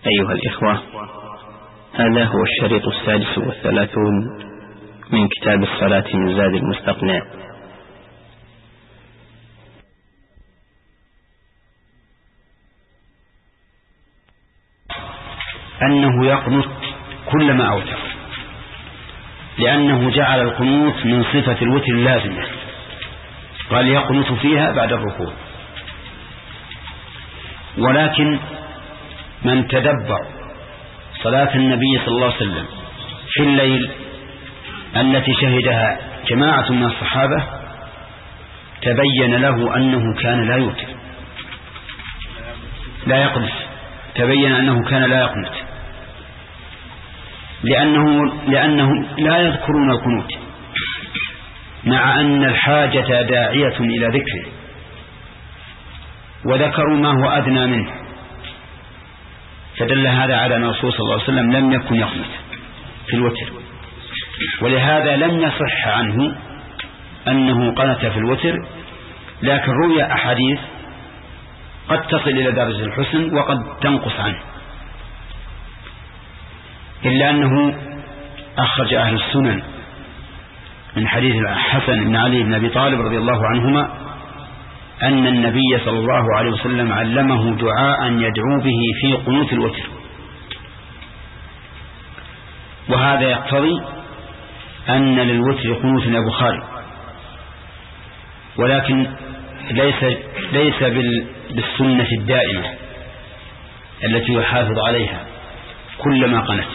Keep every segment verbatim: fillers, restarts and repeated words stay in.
أيها الإخوة، هذا هو الشريط السادس والثلاثون من كتاب الصلاة من زاد المستقنع. أنه يقنط كلما أوتر، لأنه جعل القنوت من صفة الوتر اللازمة، قال يقنط فيها بعد الركوع. ولكن من تدبر صلاة النبي صلى الله عليه وسلم في الليل التي شهدها جماعة من الصحابة تبين له أنه كان لا يوتر لا يقنط تبين أنه كان لا يقنط لأنه لأنهم لا يذكرون القنوت، مع أن الحاجة داعية إلى ذكره، وذكروا ما هو أدنى منه، فدل هذا على أن الرسول صلى الله عليه وسلم لم يكن يقنط في الوتر، ولهذا لم يصح عنه أنه قنت في الوتر. لكن روي أحاديث قد تصل إلى درجة الحسن وقد تنقص عنه، إلا أنه أخرج أهل السنن من حديث الحسن بن علي بن أبي طالب رضي الله عنهما أن النبي صلى الله عليه وسلم علمه دعاء يدعو به في قنوت الوتر، وهذا يقتضي أن للوتر قنوت يا بخاري، ولكن ليس ليس بالسنة الدائمة التي يحافظ عليها كلما قنت،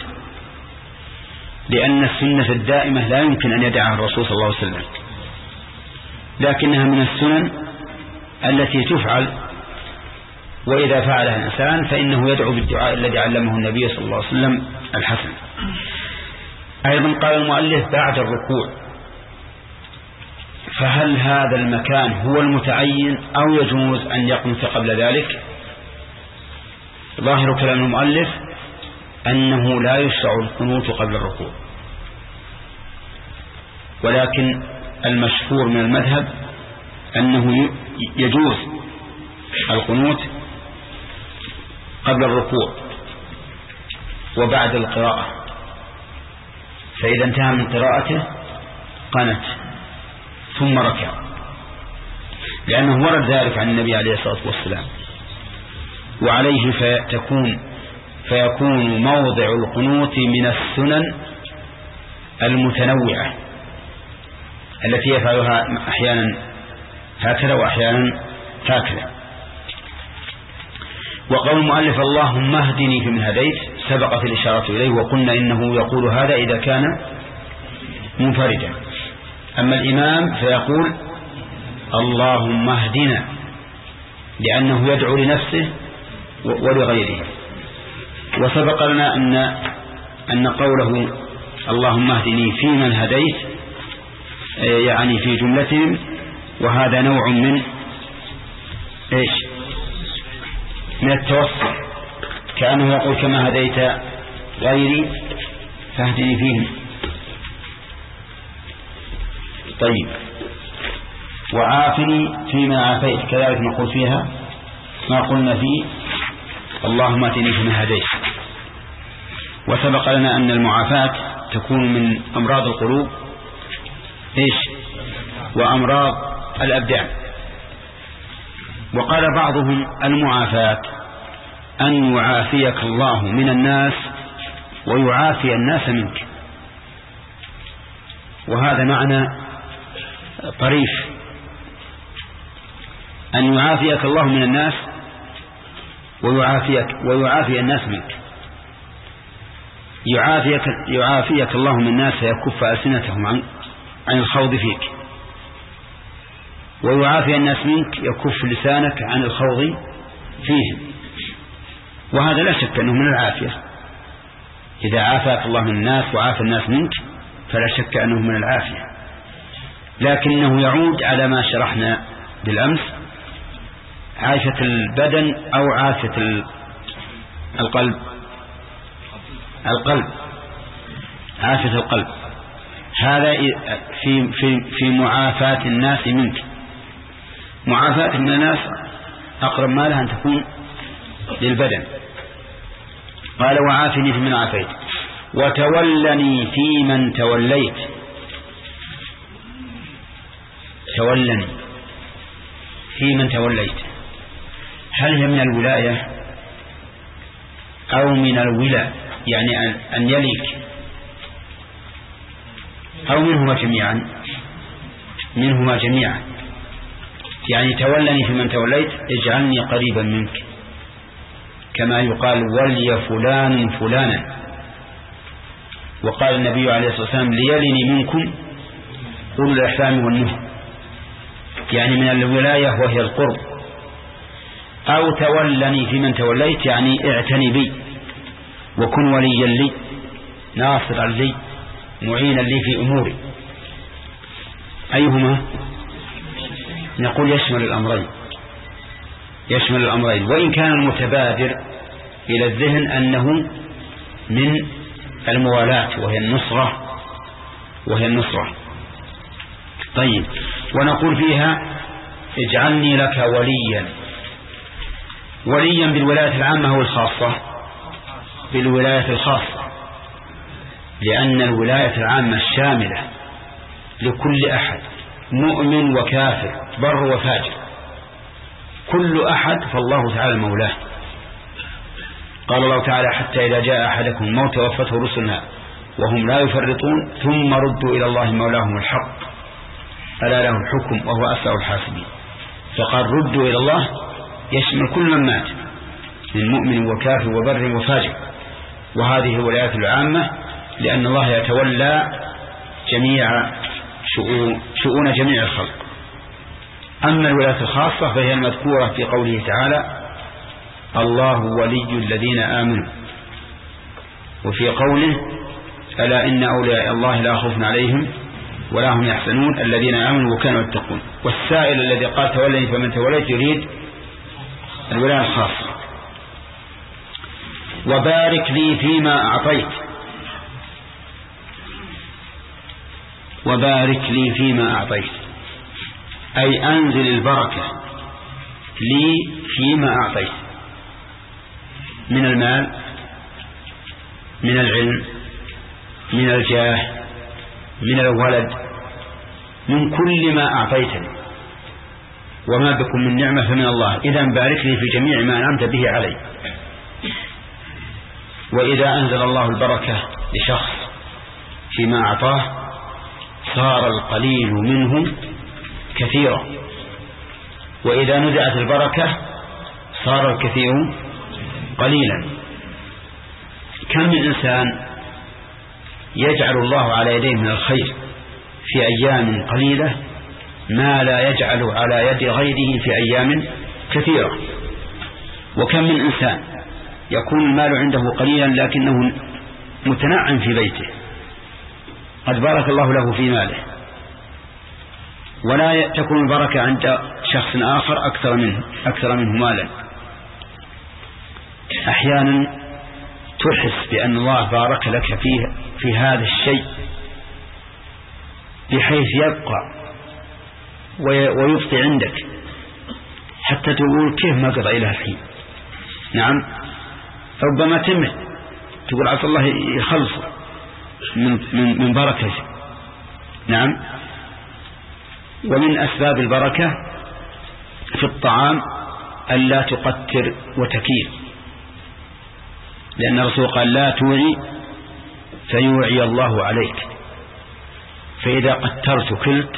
لأن السنة الدائمة لا يمكن أن يدعها الرسول صلى الله عليه وسلم، لكنها من السنن التي تفعل، وإذا فعلها الإنسان فإنه يدعو بالدعاء الذي علمه النبي صلى الله عليه وسلم الحسن. أيضا قال المؤلف بعد الركوع، فهل هذا المكان هو المتعين أو يجوز أن يقنط قبل ذلك؟ ظاهر كلام المؤلف أنه لا يشرع القنوت قبل الركوع، ولكن المشهور من المذهب أنه يجوز القنوت قبل الركوع وبعد القراءة، فإذا انتهى من قراءته قنت ثم ركع، لأنه ورد ذلك عن النبي عليه الصلاة والسلام. وعليه فتكون فيكون موضع القنوت من السنن المتنوعة التي يفعلها أحيانا هكذا وأحيانا هكذا. وقول المؤلف اللهم اهدني فيمن هديت سبقت الإشارة إليه، وقلنا إنه يقول هذا إذا كان منفردا. أما الإمام فيقول اللهم اهدنا، لأنه يدعو لنفسه ولغيره. وسبق لنا أن أن قوله اللهم اهدني فيمن هديت يعني في جملتهم، وهذا نوع من إيش من التوسل، كأنه يقول كما هديت غيري فاهدني فيهم. طيب، وعافني فيما عافيت كذلك نقول فيها ما قلنا فيه اللهم اتني فيما هديت. وسبق لنا أن المعافاة تكون من أمراض القلوب إيش وأمراض الأبدان. وقال بعضهم المعافاة أن يعافيك الله من الناس ويعافي الناس منك، وهذا معنى طريف، أن يعافيك الله من الناس ويعافيك ويعافي الناس منك. يعافيك يعافيك الله من الناس يكف ألسنتهم عن عن الخوض فيك، ويعافي الناس منك يكف لسانك عن الخوض فيهم، وهذا لا شك أنه من العافية. إذا عافاك الله من الناس وعافى الناس منك فلا شك أنه من العافية، لكنه يعود على ما شرحنا بالأمس، عافية البدن أو عافية القلب القلب عافية القلب. هذا في في في معافاة الناس منك. معافاة من الناس أقرب ما لها أن تكون للبدن، قال وعافني فيمن عافيت وتولني فيمن توليت. تولني فيمن توليت، هل هي من الولاية أو من الولاء، يعني أن يليك، أو منهما جميعا؟ منهما جميعا، يعني تولني فيمن توليت اجعلني قريبا منك، كما يقال ولي فلان فلانا. وقال النبي عليه الصلاة والسلام ليلني منكم أولو الأحلام والنهى، يعني من الولاية وهي القرب. أو تولني فيمن توليت يعني اعتني بي وكن وليا لي ناصرا لي معينا لي في أموري. أيهما؟ نقول يشمل الأمرين، يشمل الأمرين، وإن كان المتبادر إلى الذهن أنه من الموالاة وهي النصرة وهي النصرة. طيب، ونقول فيها اجعلني لك وليا. وليا بالولاية العامة أو الخاصة؟ بالولاية الخاصة، لأن الولاية العامة الشاملة لكل أحد مؤمن وكافر بر وفاجر، كل أحد فالله تعالى مولاه. قال الله تعالى حتى إذا جاء أحدكم الموت توفته رسلنا وهم لا يفرطون ثم ردوا إلى الله مولاهم الحق ألا له الحكم وهو أسرع الحاسبين. فقال ردوا إلى الله يشمل كل من مات من مؤمن وكافر وبر وفاجر، وهذه الولايات العامة لأن الله يتولى جميع شؤون, شؤون جميع الخلق. أما الولايات الخاصة فهي المذكورة في قوله تعالى الله ولي الذين آمنوا، وفي قوله ألا إن أولياء الله لا خوف عليهم ولا هم يحزنون الذين آمنوا وكانوا يتقون. والسائل الذي قال تولني فمن توليت يريد الولاية الخاصة. وبارك لي فيما أعطيت، وبارك لي فيما أعطيت أي أنزل البركة لي فيما أعطيت من المال، من العلم، من الجاه، من الولد، من كل ما أعطيتني، وما بكم من نعمة فمن الله. إذا بارك لي في جميع ما أنعمت به علي. وإذا أنزل الله البركة لشخص فيما أعطاه صار القليل منه كثيرا، وإذا نزعت البركة صار الكثير قليلا. كم من إنسان يجعل الله على يديه من الخير في أيام قليلة ما لا يجعل على يد غيره في أيام كثيرة. وكم من إنسان يكون المال عنده قليلا لكنه متنعم في بيته قد بارك الله له في ماله، ولا تكون البركة عند شخص آخر أكثر منه أكثر منه مالا. أحيانا تحس بأن الله بارك لك فيه في هذا الشيء بحيث يبقى ويبقي عندك حتى تقول كيف ما قضى إلى الحين. نعم، ربما تمت تقول عسى الله يخلص من, من, من بركة. نعم. ومن أسباب البركة في الطعام ألا تقتر وتكيل، لأن الرسول قال لا توعي فيوعي الله عليك، فإذا قترت كلت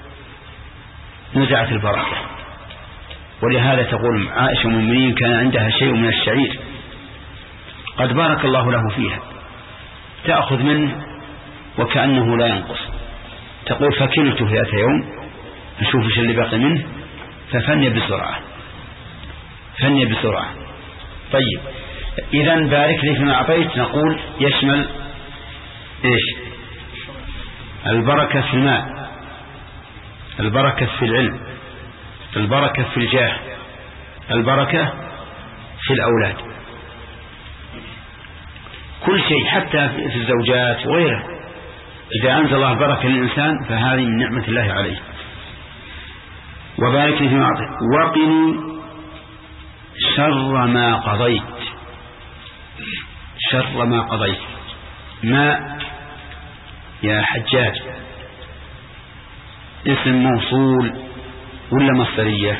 نزعت البركة. ولهذا تقول عائشة المؤمنين كان عندها شيء من الشعير قد بارك الله له فيها تأخذ منه وكأنه لا ينقص، تقول فكلته ذات يوم أشوف ايش اللي باقي منه ففني بسرعة فني بسرعة. طيب، إذا بارك لي فيما أعطيت نقول يشمل إيش؟ البركة في المال، البركة في العلم، البركة في الجاه، البركة في الأولاد، كل شيء حتى في الزوجات وغيره. إذا أنزل الله البركة للإنسان فهذه من نعمة الله عليه. وبارك لي فيما أعطيت وقني شر ما قضيت. شر ما قضيت. ما يا حجاج اسم موصول ولا مصدرية؟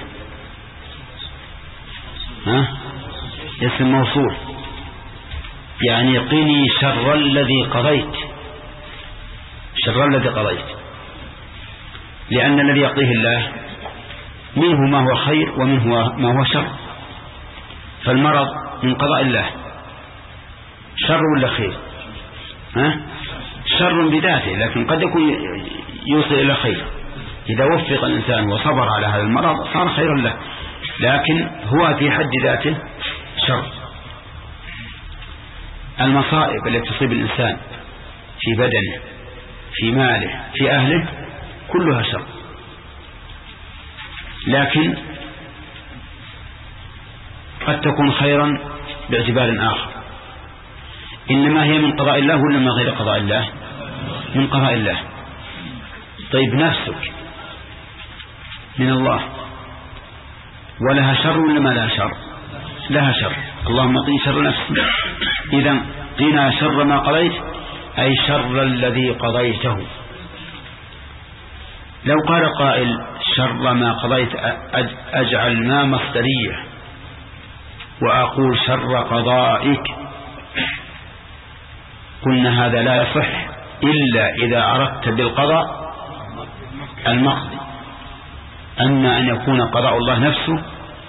ها؟ اسم موصول، يعني قني شر الذي قضيت، شر الذي قضيت، لأن الذي يقضيه الله منه ما هو خير ومنه ما هو شر. فالمرض من قضاء الله، شر ولا خير؟ ها؟ شر بذاته، لكن قد يكون يوصل إلى خير. إذا وفق الإنسان وصبر على هذا المرض صار خيرا له، لكن هو في حد ذاته شر. المصائب التي تصيب الإنسان في بدنه، في ماله، في أهله، كلها شر، لكن قد تكون خيرا باعتبار آخر. إنما هي من قضاء الله ولا من غير قضاء الله؟ من قضاء الله. طيب نفسك من الله ولها شر ولا ما لها شر؟ لها شر. اللهم قنا شر نفسي. إذا قنا شر ما قضيت أي شر الذي قضيته. لو قال قائل شر ما قضيت أجعل ما مصدرية وأقول شر قضائك، قلنا هذا لا يصح إلا إذا أردت بالقضاء المقضي. أما أن يكون قضاء الله نفسه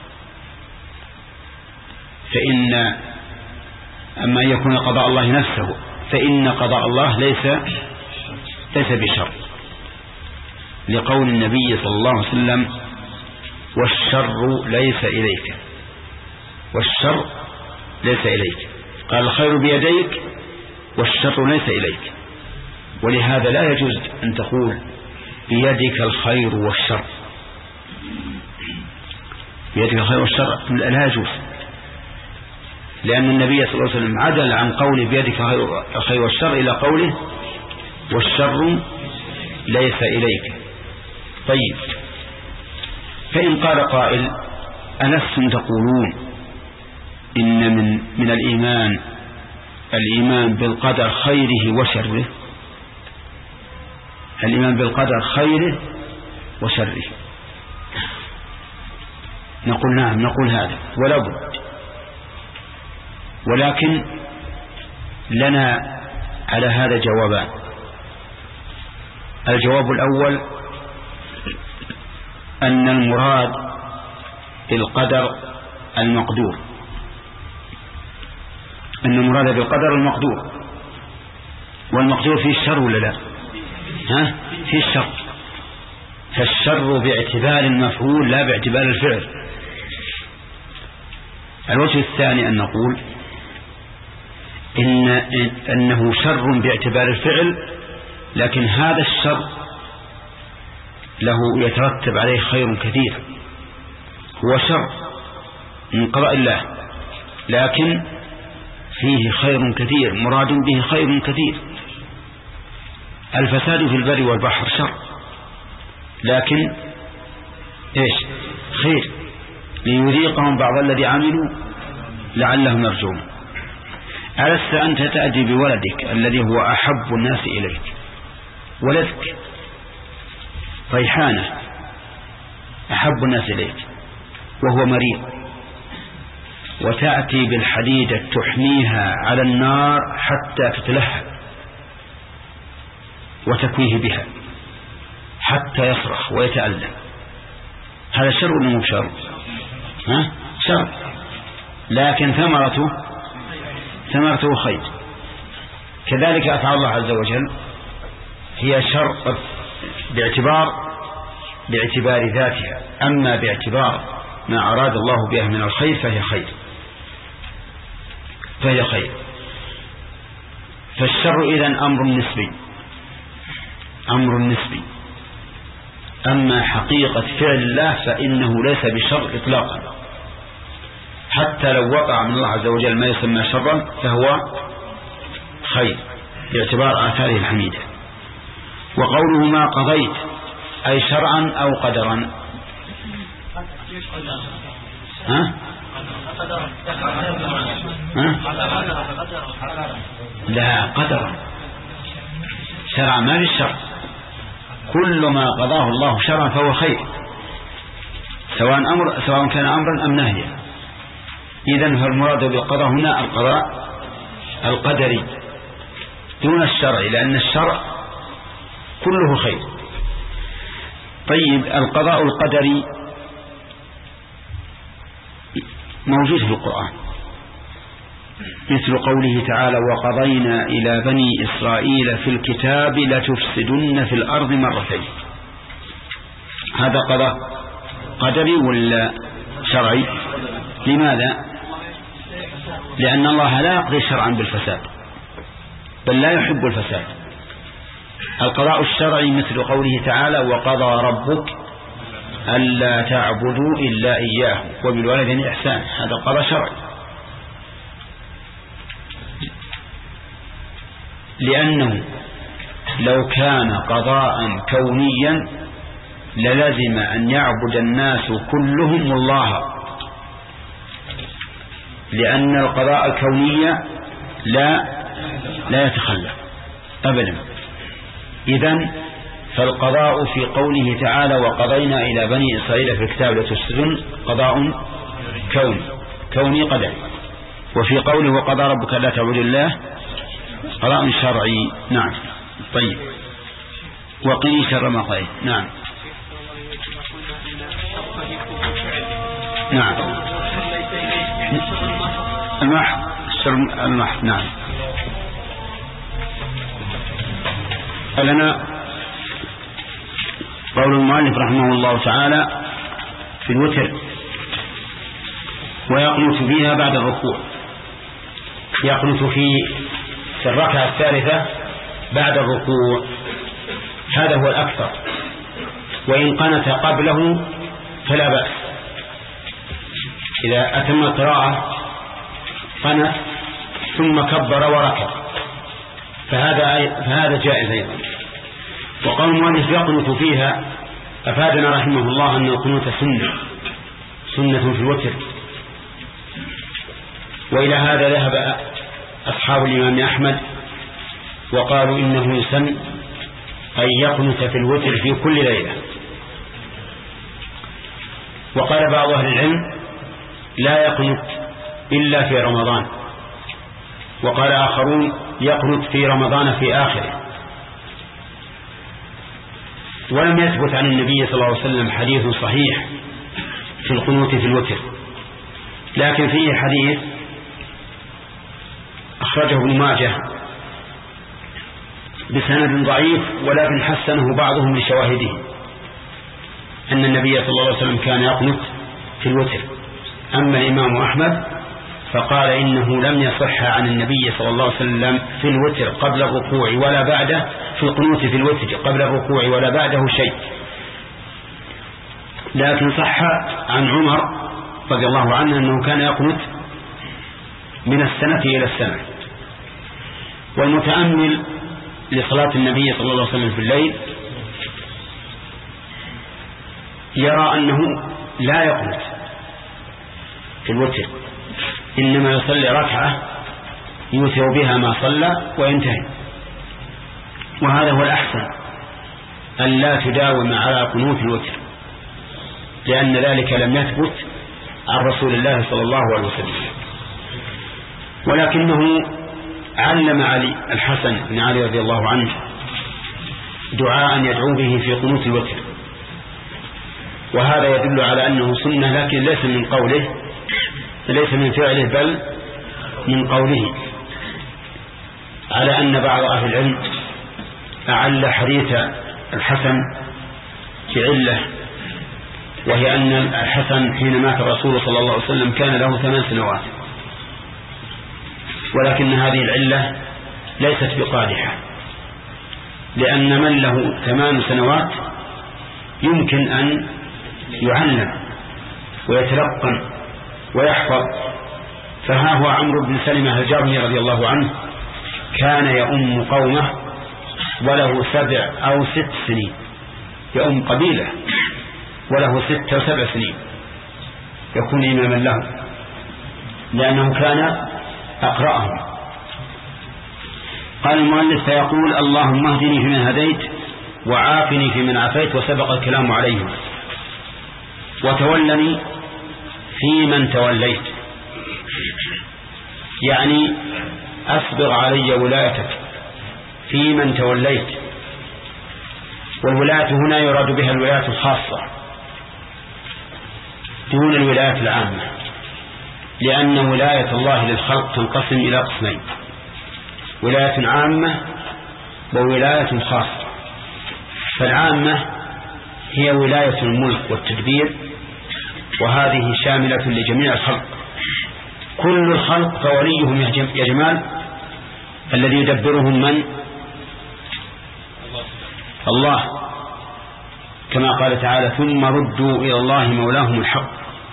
فإن أما أن يكون قضاء الله نفسه فإن قضاء الله ليس ليس بشر، لقول النبي صلى الله عليه وسلم والشر ليس إليك، والشر ليس إليك. قال الخير بيديك والشر ليس إليك. ولهذا لا يجوز أن تقول بيدك الخير والشر، بيدك الخير والشر لا يجوز، لأن النبي صلى الله عليه وسلم عدل عن قوله بيدك الخير والشر إلى قوله والشر ليس إليك. طيب، فإن قال قائل ألستم تقولون إن من من الإيمان الإيمان بالقدر خيره وشره؟ الإيمان بالقدر خيره وشره. نقول نعم، نقول هذا ولا بد، ولكن لنا على هذا جوابان. الجواب الأول أن المراد بالقدر المقدور، أن المراد بالقدر المقدور، والمقدور فيه الشر ولا لا؟ ها؟ فيه الشر. فالشر باعتبار المفعول لا باعتبار الفعل. الوجه الثاني أن نقول إن أنه شر باعتبار الفعل، لكن هذا الشر له يترتب عليه خير كثير. هو شر من قضاء الله، لكن فيه خير كثير، مراد به خير كثير. الفساد في البر والبحر شر، لكن إيش؟ خير، ليذيقهم بعض الذي عملوا لعلهم يرجعون. ألست أنت تأتي بولدك الذي هو أحب الناس إليك، ولدك ريحانة أحب الناس إليك وهو مريض، وتأتي بالحديدة تحميها على النار حتى تتلهب وتكويه بها حتى يصرخ ويتألم، هذا شر ولا مو شر؟ ها؟ شر، لكن ثمرته ثمرته خير. كذلك أفعال الله عز وجل هي شر باعتبار باعتبار ذاتها، أما باعتبار ما أراد الله بها من الخير فهي خير فهي خير. فالشر إذن أمر نسبي، أمر نسبي. أما حقيقة فعل الله فإنه ليس بشر إطلاقا، حتى لو وقع من الله عز وجل ما يسمى شرا فهو خير باعتبار آثاره الحميدة. وقوله ما قضيت أي شرعا أو قدرا؟ ها؟ لا قدرا، شرعا ما بالشرع، كل ما قضاه الله شرعا فهو خير، سواء أمر سواء كان أمرا أم نهيا. إذن فالمراد بالقضاء هنا القضاء القدري دون الشرع، لأن الشرع كله خير. طيب القضاء القدري موجود في القرآن، مثل قوله تعالى: وقضينا إلى بني إسرائيل في الكتاب لتفسدن في الأرض مرتين. هذا قضاء قدري ولا شرعي؟ لماذا؟ لأن الله لا يقضي شرعا بالفساد، بل لا يحب الفساد. القضاء الشرعي مثل قوله تعالى: وقضى ربك ألا تعبدوا إلا إياه وبالوالدين إحسانا. هذا قضاء شرعي، لأنه لو كان قضاء كونيا للزم أن يعبد الناس كلهم الله، لأن القضاء الكوني لا لا يتخلف أبدا. إذن فالقضاء في قوله تعالى: وقضينا إلى بني إسرائيل في الكتاب لتفسدن قضاء كوني كوني قدري، وفي قوله: وقضى ربك لا تعبدوا الله قضاء شرعي. نعم. طيب وقني شر ما قضيت. نعم نعم المحض المحض. نعم. لنا قول المؤلف رحمه الله تعالى في الوتر: ويقنت فيها بعد الركوع. يقنت في الركعة الثالثة بعد الركوع، هذا هو الأكثر، وإن قنت قبله فلا بأس. إذا أتم القراءة قنت ثم كبر وركع فهذا فهذا جائز أيضا. وقول المؤلف يقنت فيها أفادنا رحمه الله أن القنوت سنة سنة في الوتر، وإلى هذا ذهب أصحاب الإمام أحمد وقالوا إنه يسن أن يقنت في الوتر في كل ليلة. وقال بعض أهل العلم لا يقنت إلا في رمضان، وقال آخرون يقنت في رمضان في آخره. ولم يثبت عن النبي صلى الله عليه وسلم حديث صحيح في القنوت في الوتر، لكن فيه حديث أخرجه ابن ماجه بسند ضعيف ولكن حسنه بعضهم لشواهده، أن النبي صلى الله عليه وسلم كان يقنت في الوتر. أما الإمام أحمد فقال إنه لم يصح عن النبي صلى الله عليه وسلم في الوتر قبل الركوع ولا بعده، في القنوت في الوتر قبل الركوع ولا بعده شيء، لكن صح عن عمر رضي الله عنه أنه كان يقنت من السنة إلى السنة. والمتأمل لصلاة النبي صلى الله عليه وسلم في الليل يرى أنه لا يقنت في الوتر، إنما يصلي ركعة يوتر بها ما صلى وينتهي. وهذا هو الأحسن، أن لا تداوم على قنوت الوتر، لأن ذلك لم يثبت عن رسول الله صلى الله عليه وسلم. ولكنه علم علي الحسن بن علي رضي الله عنه دعاء يدعو به في قنوت الوتر، وهذا يدل على أنه سنة، لكن ليس من قوله ليس من فعله بل من قوله، على أن بعض أهل العلم أعل حديث الحسن بعلة، وهي أن الحسن حين مات الرسول صلى الله عليه وسلم كان له ثمان سنوات، ولكن هذه العلة ليست بقادحة، لأن من له ثمان سنوات يمكن أن يعلم ويتلقن ويحفظ. فها هو عمرو بن سلمة الجرمي رضي الله عنه كان يؤم قومه وله سبع أو ست سنين، يؤم قبيلة وله ست أو سبع سنين يكون إماما له. لأنه كان أقرأهم. قال المؤلف: فيقول اللهم اهدني فيمن هديت وعافني فيمن عافيت، وسبق الكلام عليهم، وتولني فيمن توليت، يعني أسبغ علي ولايتك فيمن توليت. والولاية هنا يراد بها الولاية الخاصة دون الولاية العامة، لأن ولاية الله للخلق تنقسم إلى قسمين: ولاية عامة وولاية خاصة. فالعامة هي ولاية الملك والتدبير، وهذه شاملة لجميع الخلق، كل الخلق فوليهم يا جمال الذي يدبرهم من؟ الله، كما قال تعالى: ثم ردوا إلى الله مولاهم الحق.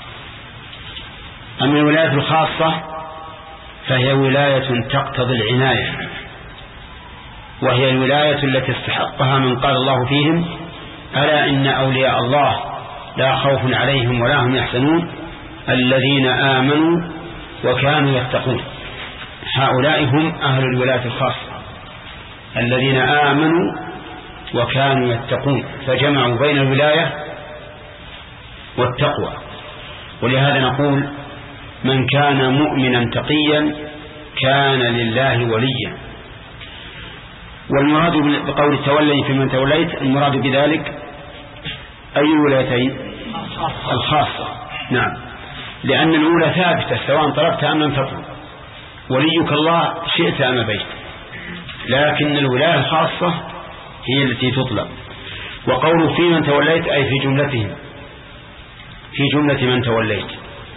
أما الولاية الخاصة فهي ولاية تقتضي العناية، وهي الولاية التي استحقها من قال الله فيهم: ألا إن أولياء الله لا خوف عليهم ولا هم يحزنون الذين آمنوا وكانوا يتقون. هؤلاء هم أهل الولاية الخاصة الذين آمنوا وكانوا يتقون، فجمعوا بين الولاية والتقوى. ولهذا نقول: من كان مؤمنا تقيا كان لله وليا. والمراد بقول تولي فيمن توليت المراد بذلك أي ولايتين؟ الخاصة، نعم، لأن الأولى ثابتة سواء طلبت أم لم تطلب، وليك الله شئت أم أبيت، لكن الولاية الخاصة هي التي تطلب. وقول في من توليت أي في جملتهم، في جملة من توليت.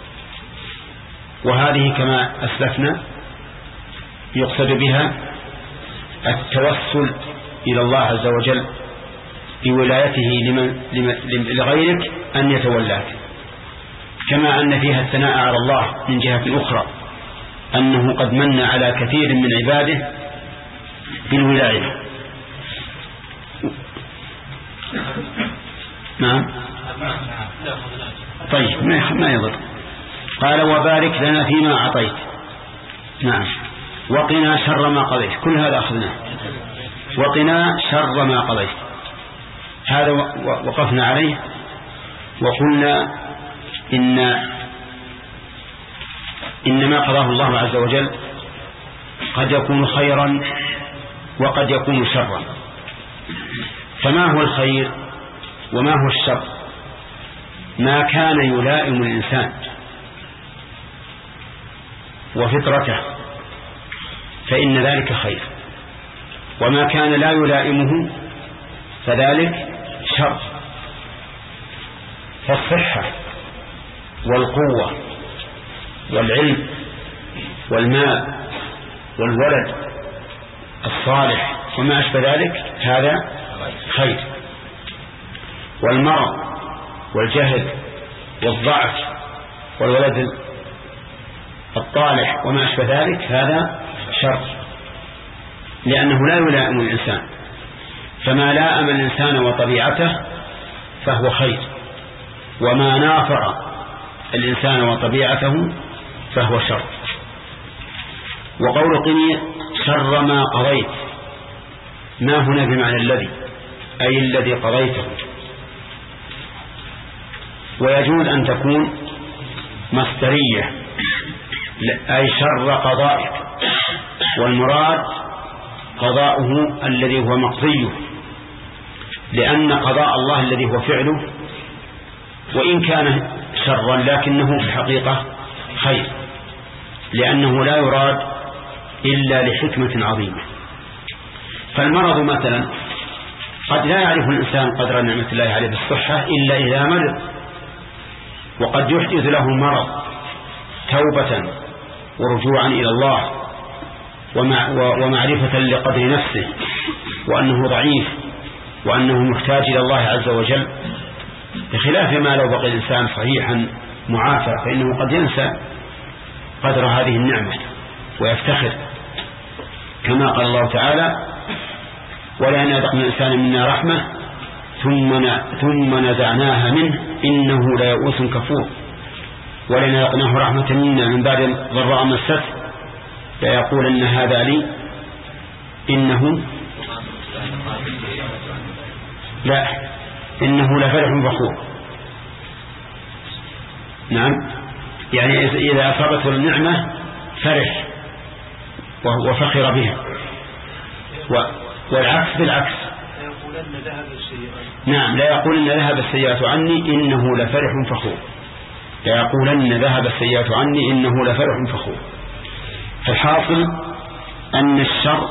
وهذه كما أسلفنا يقصد بها التوسل إلى الله عز وجل بولايته لمن لغيرك أن يتولاك، كما أن فيها الثناء على الله من جهة أخرى، أنه قد من على كثير من عباده بالولاية. نعم، طيب ما يضر. قال: وبارك لنا فيما أعطيت، نعم، وقنا شر ما قضيت، كل هذا أخذناه. وقنا شر ما قضيت، هذا وقفنا عليه وقلنا إن إنما قضاه الله عز وجل قد يكون خيرا وقد يكون شرا. فما هو الخير وما هو الشر؟ ما كان يلائم الإنسان وفطرته فإن ذلك خير، وما كان لا يلائمه فذلك شر. فالصحة والقوة والعلم والمال والولد الصالح وما أشبه ذلك هذا خير، والمرض والجهل والضعف والولد الطالح وما أشبه ذلك هذا شر، لأنه لا يلائم الإنسان. فما لائم الإنسان وطبيعته فهو خير، وما نافع الإنسان وطبيعته فهو شر. وقول قني شر ما قضيت، ما هنا بمعنى الذي، أي الذي قضيته، ويجوز أن تكون مصدرية أي شر قضائك، والمراد قضاؤه الذي هو مقضيه، لأن قضاء الله الذي هو فعله وإن كان شرا لكنه في الحقيقة خير، لأنه لا يراد إلا لحكمة عظيمة. فالمرض مثلا قد لا يعرف الإنسان قدر نعمة الله عليه بالصحة إلا إذا مرض، وقد يحدث له مرض توبة ورجوعا إلى الله ومعرفة لقدر نفسه وأنه ضعيف وأنه محتاج إلى الله عز وجل، بخلاف ما لو بقي الإنسان صحيحا معافى فإنه قد ينسى قدر هذه النعمة ويفتخر، كما قال الله تعالى: ولئن أذقنا الإنسان منا رحمة ثم ثم نزعناها منه إنه ليئوس كفور. ولن يقناه رحمة منا من بعد ضراء مسته ليقول إن هذا لي إنه لا إنه لفرح فخور. نعم، يعني إذا أصابته النعمة فرح وفخر بها، والعكس بالعكس. نعم، لا يقولن ذهب السيئات عني إنه لفرح فخور، لا يقولن ذهب السيئات عني إنه لفرح فخور. فالحاصل أن الشر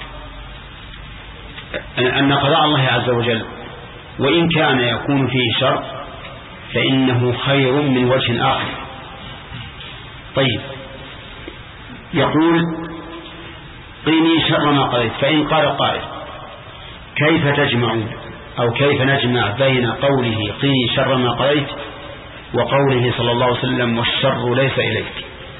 أن قضاء الله عز وجل وإن كان يكون فيه شر فإنه خير من وجه آخر. طيب، يقول قيني شر ما قضيت. فإن قال قائل كيف تجمع أو كيف نجمع بين قوله قيني شر ما قضيت وقوله صلى الله عليه وسلم والشر ليس إليك؟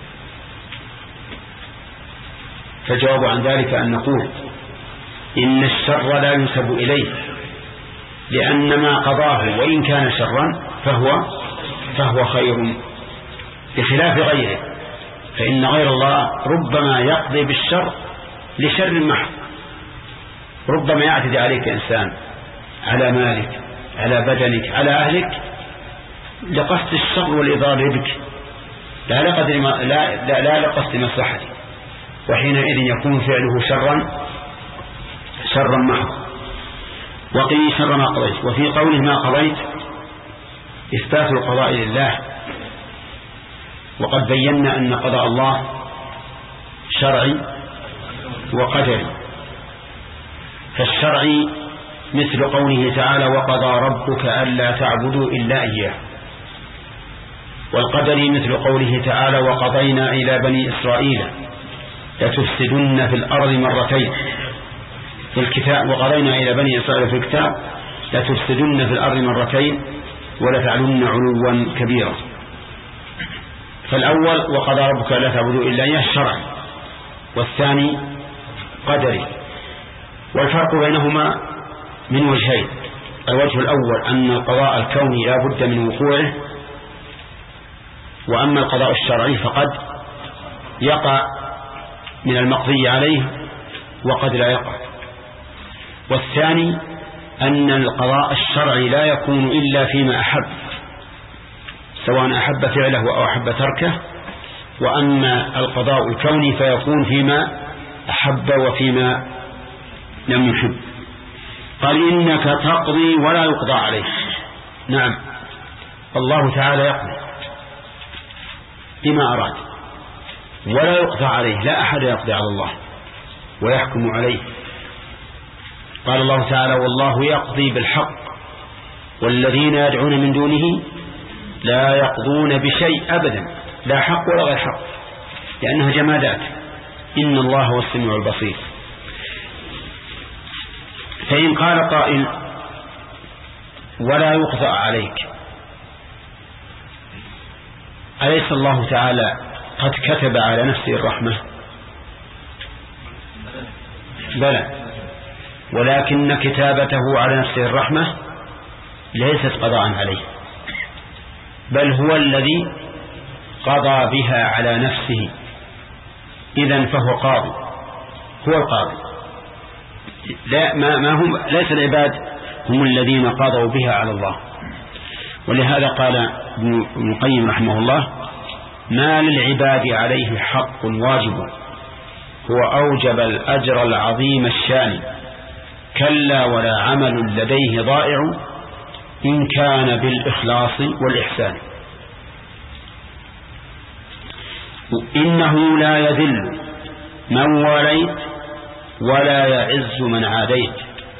فجواب عن ذلك أن نقول إن الشر لا ينسب إليه، لأن ما قضاه وإن كان شرا فهو فهو خير، بخلاف غيره، فإن غير الله ربما يقضي بالشر لشر محض. ربما يعتدي عليك إنسان على مالك، على بدنك، على أهلك لقصد الشر والإضرار بك، لا لقصد لا لا, لا لقصد مصلحتك، وحينئذ يكون فعله شرا شرا محض. وقيل شر ما قضيت. وفي قوله ما قضيت إثبات القضاء لله، وقد بينا أن قضاء الله شرعي وقدري. فالشرعي مثل قوله تعالى وقضى ربك ألا تعبدوا إلا إياه، والقدري مثل قوله تعالى وقضينا إلى بني إسرائيل لتفسدن في الأرض مرتين في الكتاب، وقضينا إلى بني إسرائيل في الكتاب لتفسدن في الأرض مرتين ولتعلن علوا كبيرا. فالأول وقضى ربك ألا تعبدوا إلا إياه شرعي، والثاني قدري. والفرق بينهما من وجهين. الوجه الأول أن القضاء الكوني لا بد من وقوعه، وأما القضاء الشرعي فقد يقع من المقضي عليه وقد لا يقع. والثاني أن القضاء الشرعي لا يكون إلا فيما أحب، سواء أحب فعله أو أحب تركه، وأما القضاء الكوني فيكون فيما أحب وفيما لم يحب. قال إنك تقضي ولا يقضى عليك. نعم، الله تعالى يقضي بما أراد ولا يقضى عليه، لا أحد يقضي على الله ويحكم عليه. قال الله تعالى والله يقضي بالحق والذين يدعون من دونه لا يقضون بشيء أبدا، لا حق ولا غير حق، لأنها جمادات. إن الله هو السميع البصير. فإن قال قائل ولا يقضى عليك، أليس الله تعالى قد كتب على نفسه الرحمة؟ بلى، ولكن كتابته على نفسه الرحمة ليست قضاء عليه، بل هو الذي قضى بها على نفسه. إذن فهو قاضي، هو القاضي، لا ما, ما هم ليس العباد هم الذين قضوا بها على الله. ولهذا قال ابن القيم رحمه الله ما للعباد عليه حق واجب هو أوجب الأجر العظيم الشان، كلا ولا عمل لديه ضائع إن كان بالإخلاص والإحسان. إنه لا يذل من واليت ولا يعز من عاديت.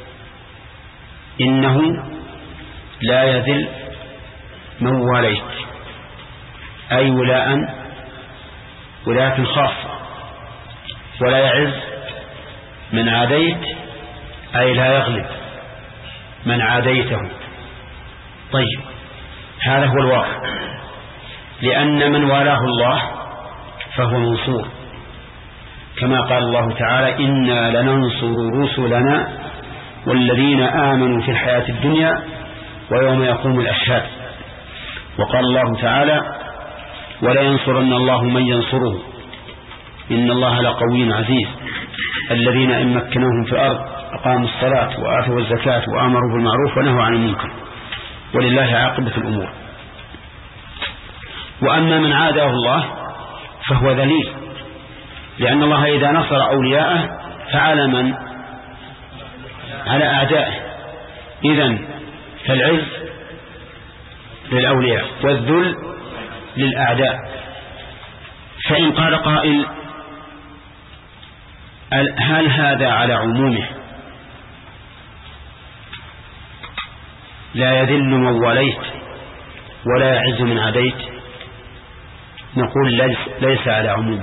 إنه لا يذل من واليت، أي ولاء ولاء خاصة، ولا يعز من عاديت، أي لا يغلب من عاديته. طيب، هذا هو الواقع، لأن من والاه الله فهو منصور، كما قال الله تعالى إنا لننصر رسلنا والذين آمنوا في الحياة الدنيا ويوم يقوم الأشهاد. وقال الله تعالى ولا ينصرن الله من ينصره إن الله لقوي عزيز الذين إن مكنوهم في الأرض أقاموا الصلاة وآتوا الزكاة وآمروا بالمعروف ونهوا عن المنكر ولله عاقبة الأمور. وأما من عاداه الله فهو ذليل، لأن الله إذا نصر أولياءه فعلى من؟ على أعدائه. إذن فالعز للأولياء والذل للأعداء. فإن قال قائل هل هذا على عمومه لا يذل من وليت ولا يعز من عديت؟ نقول ليس, ليس على عمومه،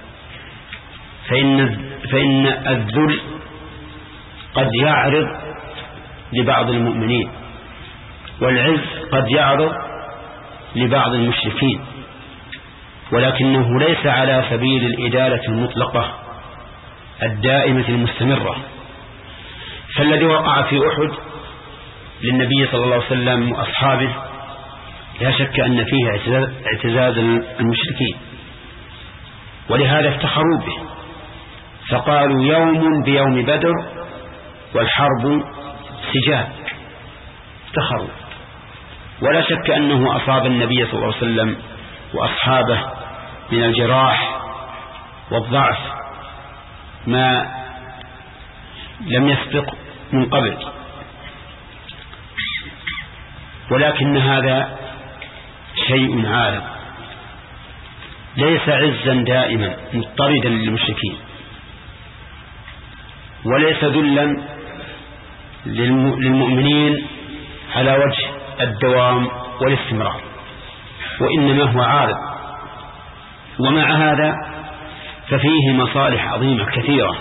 فإن, فإن الذل قد يعرض لبعض المؤمنين والعز قد يعرض لبعض المشركين، ولكنه ليس على سبيل الإدالة المطلقة الدائمة المستمرة. فالذي وقع في أحد للنبي صلى الله عليه وسلم وأصحابه لا شك أن فيه اعتزاز المشركين، ولهذا افتخروا به فقالوا يوم بيوم بدر والحرب سجال، افتخروا. ولا شك أنه أصاب النبي صلى الله عليه وسلم وأصحابه من الجراح والضعف ما لم يسبق من قبل، ولكن هذا شيء عارض ليس عزا دائما مضطردا للمشركين، وليس ذلا للمؤمنين على وجه الدوام والاستمرار، وإنما هو عارض. ومع هذا ففيه مصالح عظيمة كثيرة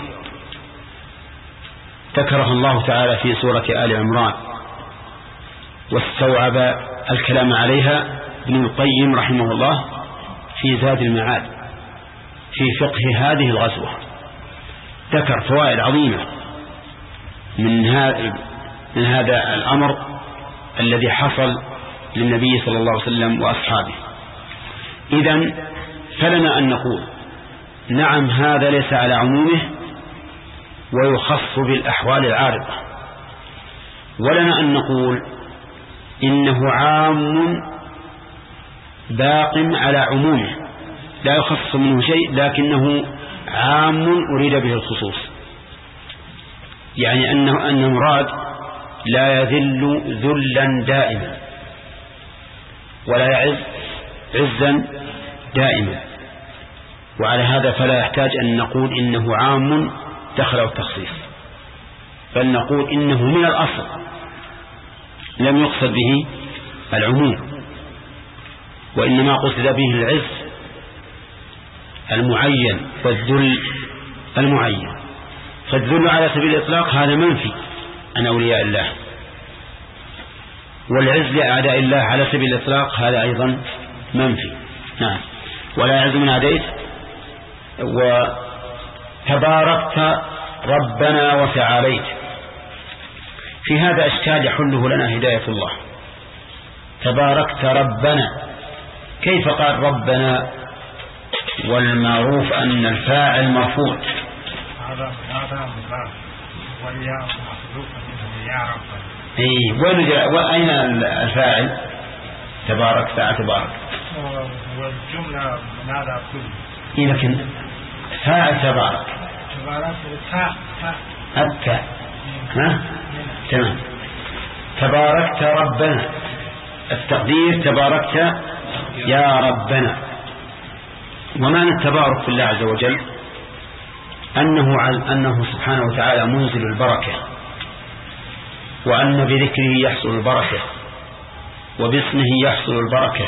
ذكرها الله تعالى في سورة آل عمران، واستوعب الكلام عليها ابن القيم رحمه الله في زاد المعاد في فقه هذه الغزوة. ذكر فوائد عظيمة من هذا من هذا الأمر الذي حصل للنبي صلى الله عليه وسلم وأصحابه. إذن فلنا أن نقول نعم هذا ليس على عمومه ويخص بالأحوال العارضة، ولنا أن نقول إنه عام باق على عمومه لا يخص منه شيء، لكنه عام أريد به الخصوص، يعني أنه أن المراد لا يذل ذلا دائما ولا يعز عزا دائما. وعلى هذا فلا يحتاج أن نقول إنه عام دخله التخصيص، بل نقول إنه من الأصل لم يقصد به العموم، وإنما قصد به العز المعين والذل المعين. فالذل على سبيل الإطلاق هذا منفي عن أولياء الله، والعز لأعداء الله على سبيل الإطلاق هذا أيضا منفي. نعم. ولا يعز من عديت وتباركت ربنا وتعاليت. في هذا أشكال يحله لنا هداية الله. تباركت ربنا، كيف قال ربنا والمعروف أن الفاعل مرفوع؟ هذا هذا مضاف والياء محذوف منه يا رب. اي وين جاء واين الفاعل؟ تبارك تبارك والجمله من هذا كله. اي لكن فاعل تبارك تبارك التاء التاء ها تمام. تباركت ربنا، التقدير تباركت يا ربنا. ومعنى التبارك في الله عز وجل أنه, أنه سبحانه وتعالى منزل البركة، وأن بذكره يحصل البركة وباسمه يحصل البركة.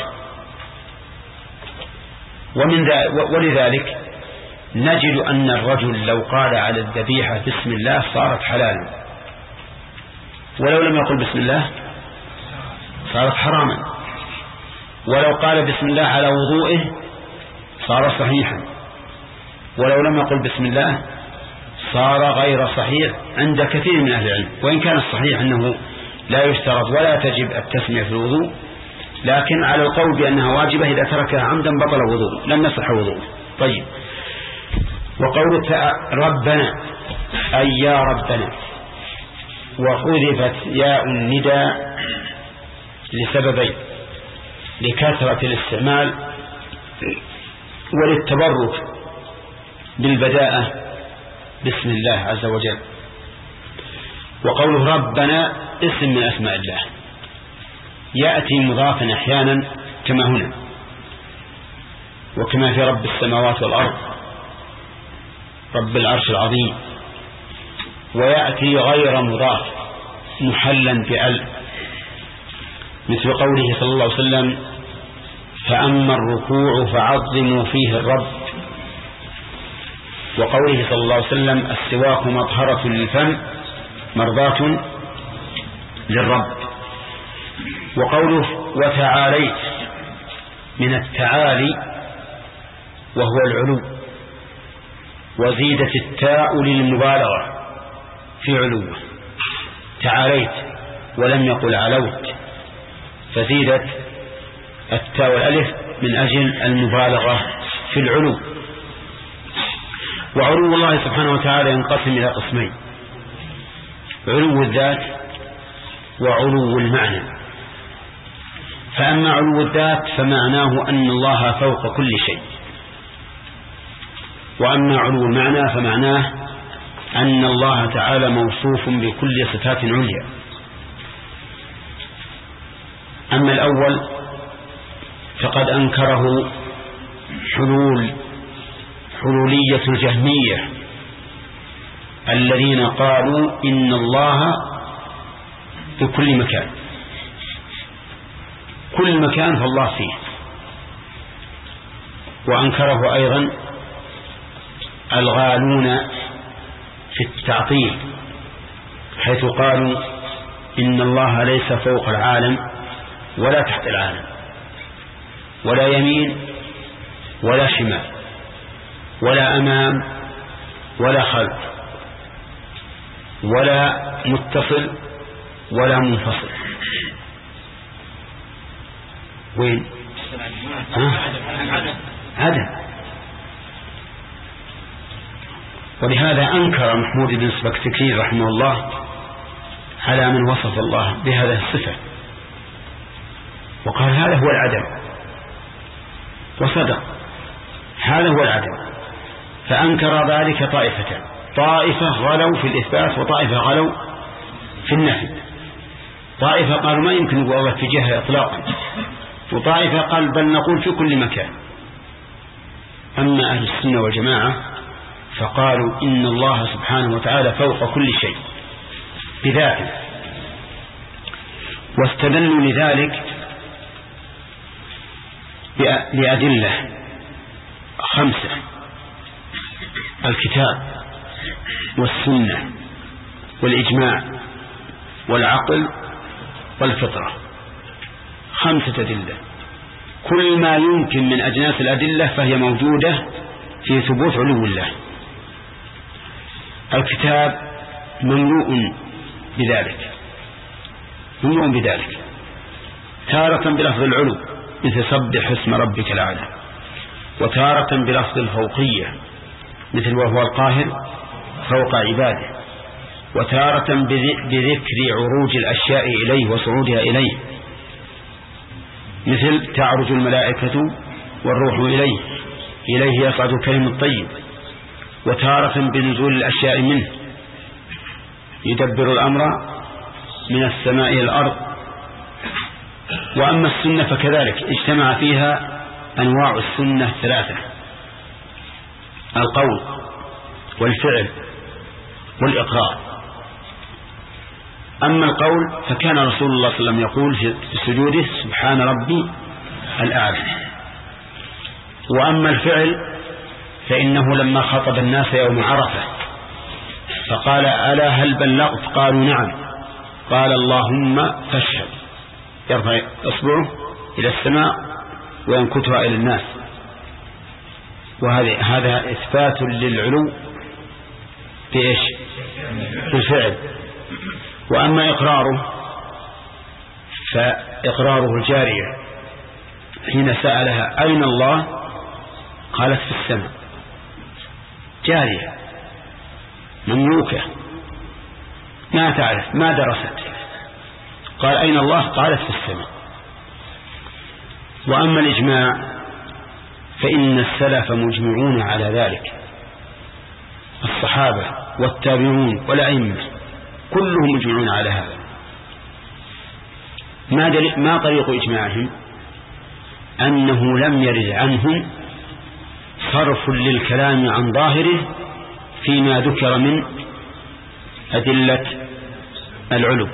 ومن ولذلك نجد أن الرجل لو قال على الذبيحة بسم الله صارت حلالا، ولو لم يقل بسم الله صارت حراما، ولو قال بسم الله على وضوئه صار صحيحا، ولو لم يقل بسم الله صار غير صحيح عند كثير من أهل العلم. وإن كان الصحيح أنه لا يشترط ولا تجب التسمية في الوضوء، لكن على القول بأنها واجبة إذا تركها عمدا بطل وضوء لم يصح وضوء. طيب، وقولك ربنا أي يا ربنا، وحذفت ياء النداء لسببين: لكثرة الاستعمال وللتبرك بالبداءة باسم الله عز وجل. وقوله ربنا اسم من أسماء الله يأتي مضافا أحيانا كما هنا، وكما في رب السماوات والأرض رب العرش العظيم، ويأتي غير مضاف محلا بأل، مثل قوله صلى الله عليه وسلم فأما الركوع فعظموا فيه الرب، وقوله صلى الله عليه وسلم السواك مطهرة للفم مرضاة للرب. وقوله وتعاليت من التعالي وهو العلو، وزيدت التاء للمبالغة في علوه، تعاليت ولم يقل علوت، فزيدت التاء والألف من أجل المبالغة في العلو. وعلو الله سبحانه وتعالى ينقسم إلى قسمين: علو الذات وعلو المعنى. فأما علو الذات فمعناه أن الله فوق كل شيء، وأما علو المعنى فمعناه أن الله تعالى موصوف بكل صفات عليا. أما الأول فقد أنكره حلول حلولية الجهمية الذين قالوا إن الله بكل مكان، كل مكان فالله فيه. وأنكره أيضا الغالون في التعطيل، حيث قالوا إن الله ليس فوق العالم ولا تحت العالم، ولا يمين ولا شمال، ولا أمام ولا خلف، ولا متصل ولا منفصل. وين؟ عدم. ولهذا أنكر محمود بن سبكتكين رحمه الله على من وصف الله بهذه الصفة، وقال هذا هو العدم، وصدق، هذا هو العدم. فأنكر ذلك طائفتان: طائفة غلوا في الإثبات، وطائفة غلوا في النفي. طائفة قالوا ما يمكن نقول الله في جهة إطلاقا، وطائفة قال بل نقول في كل مكان. أما أهل السنة والجماعة فقالوا إن الله سبحانه وتعالى فوق كل شيء بذاته، واستدلوا لذلك بأدلة خمسة: الكتاب والسنة والإجماع والعقل والفطرة. خمسة أدلة، كل ما يمكن من أجناس الأدلة فهي موجودة في ثبوت علو الله. الكتاب مملوء بذلك، مملوء بذلك تارة بلفظ العلو مثل سبح اسم ربك الأعلى، وتارة بلفظ الفوقية مثل وهو القاهر فوق عباده، وتارة بذكر عروج الأشياء إليه وصعودها إليه مثل تعرج الملائكة والروح إليه إليه يصعد الكلم الطيب، وتارة بنزول الأشياء منه يدبر الأمر من السماء إلى الأرض. وأما السنة فكذلك اجتمع فيها أنواع السنة ثلاثة: القول والفعل والإقرار. أما القول فكان رسول الله صلى الله عليه وسلم يقول في سجوده سبحان ربي الأعلى. وأما الفعل فإنه لما خطب الناس يوم عرفة فقال ألا هل بلغت؟ قالوا نعم. قال اللهم فاشهد، يرفع إصبعه إلى السماء وينكتها إلى الناس. وهذا هذا إثبات للعلو بإيش؟ بالفعل. وأما إقراره فإقراره الجارية حين سألها أين الله قالت في السماء، جارية مملوكة ما تعرف ما درست، قال أين الله قالت في السماء. وأما الإجماع فإن السلف مجمعون على ذلك، الصحابة والتابعون والأئمة كلهم مجمعون على هذا. ما, ما طريق إجماعهم؟ أنه لم يرد عنهم صرف للكلام عن ظاهره فيما ذكر من أدلة العلو.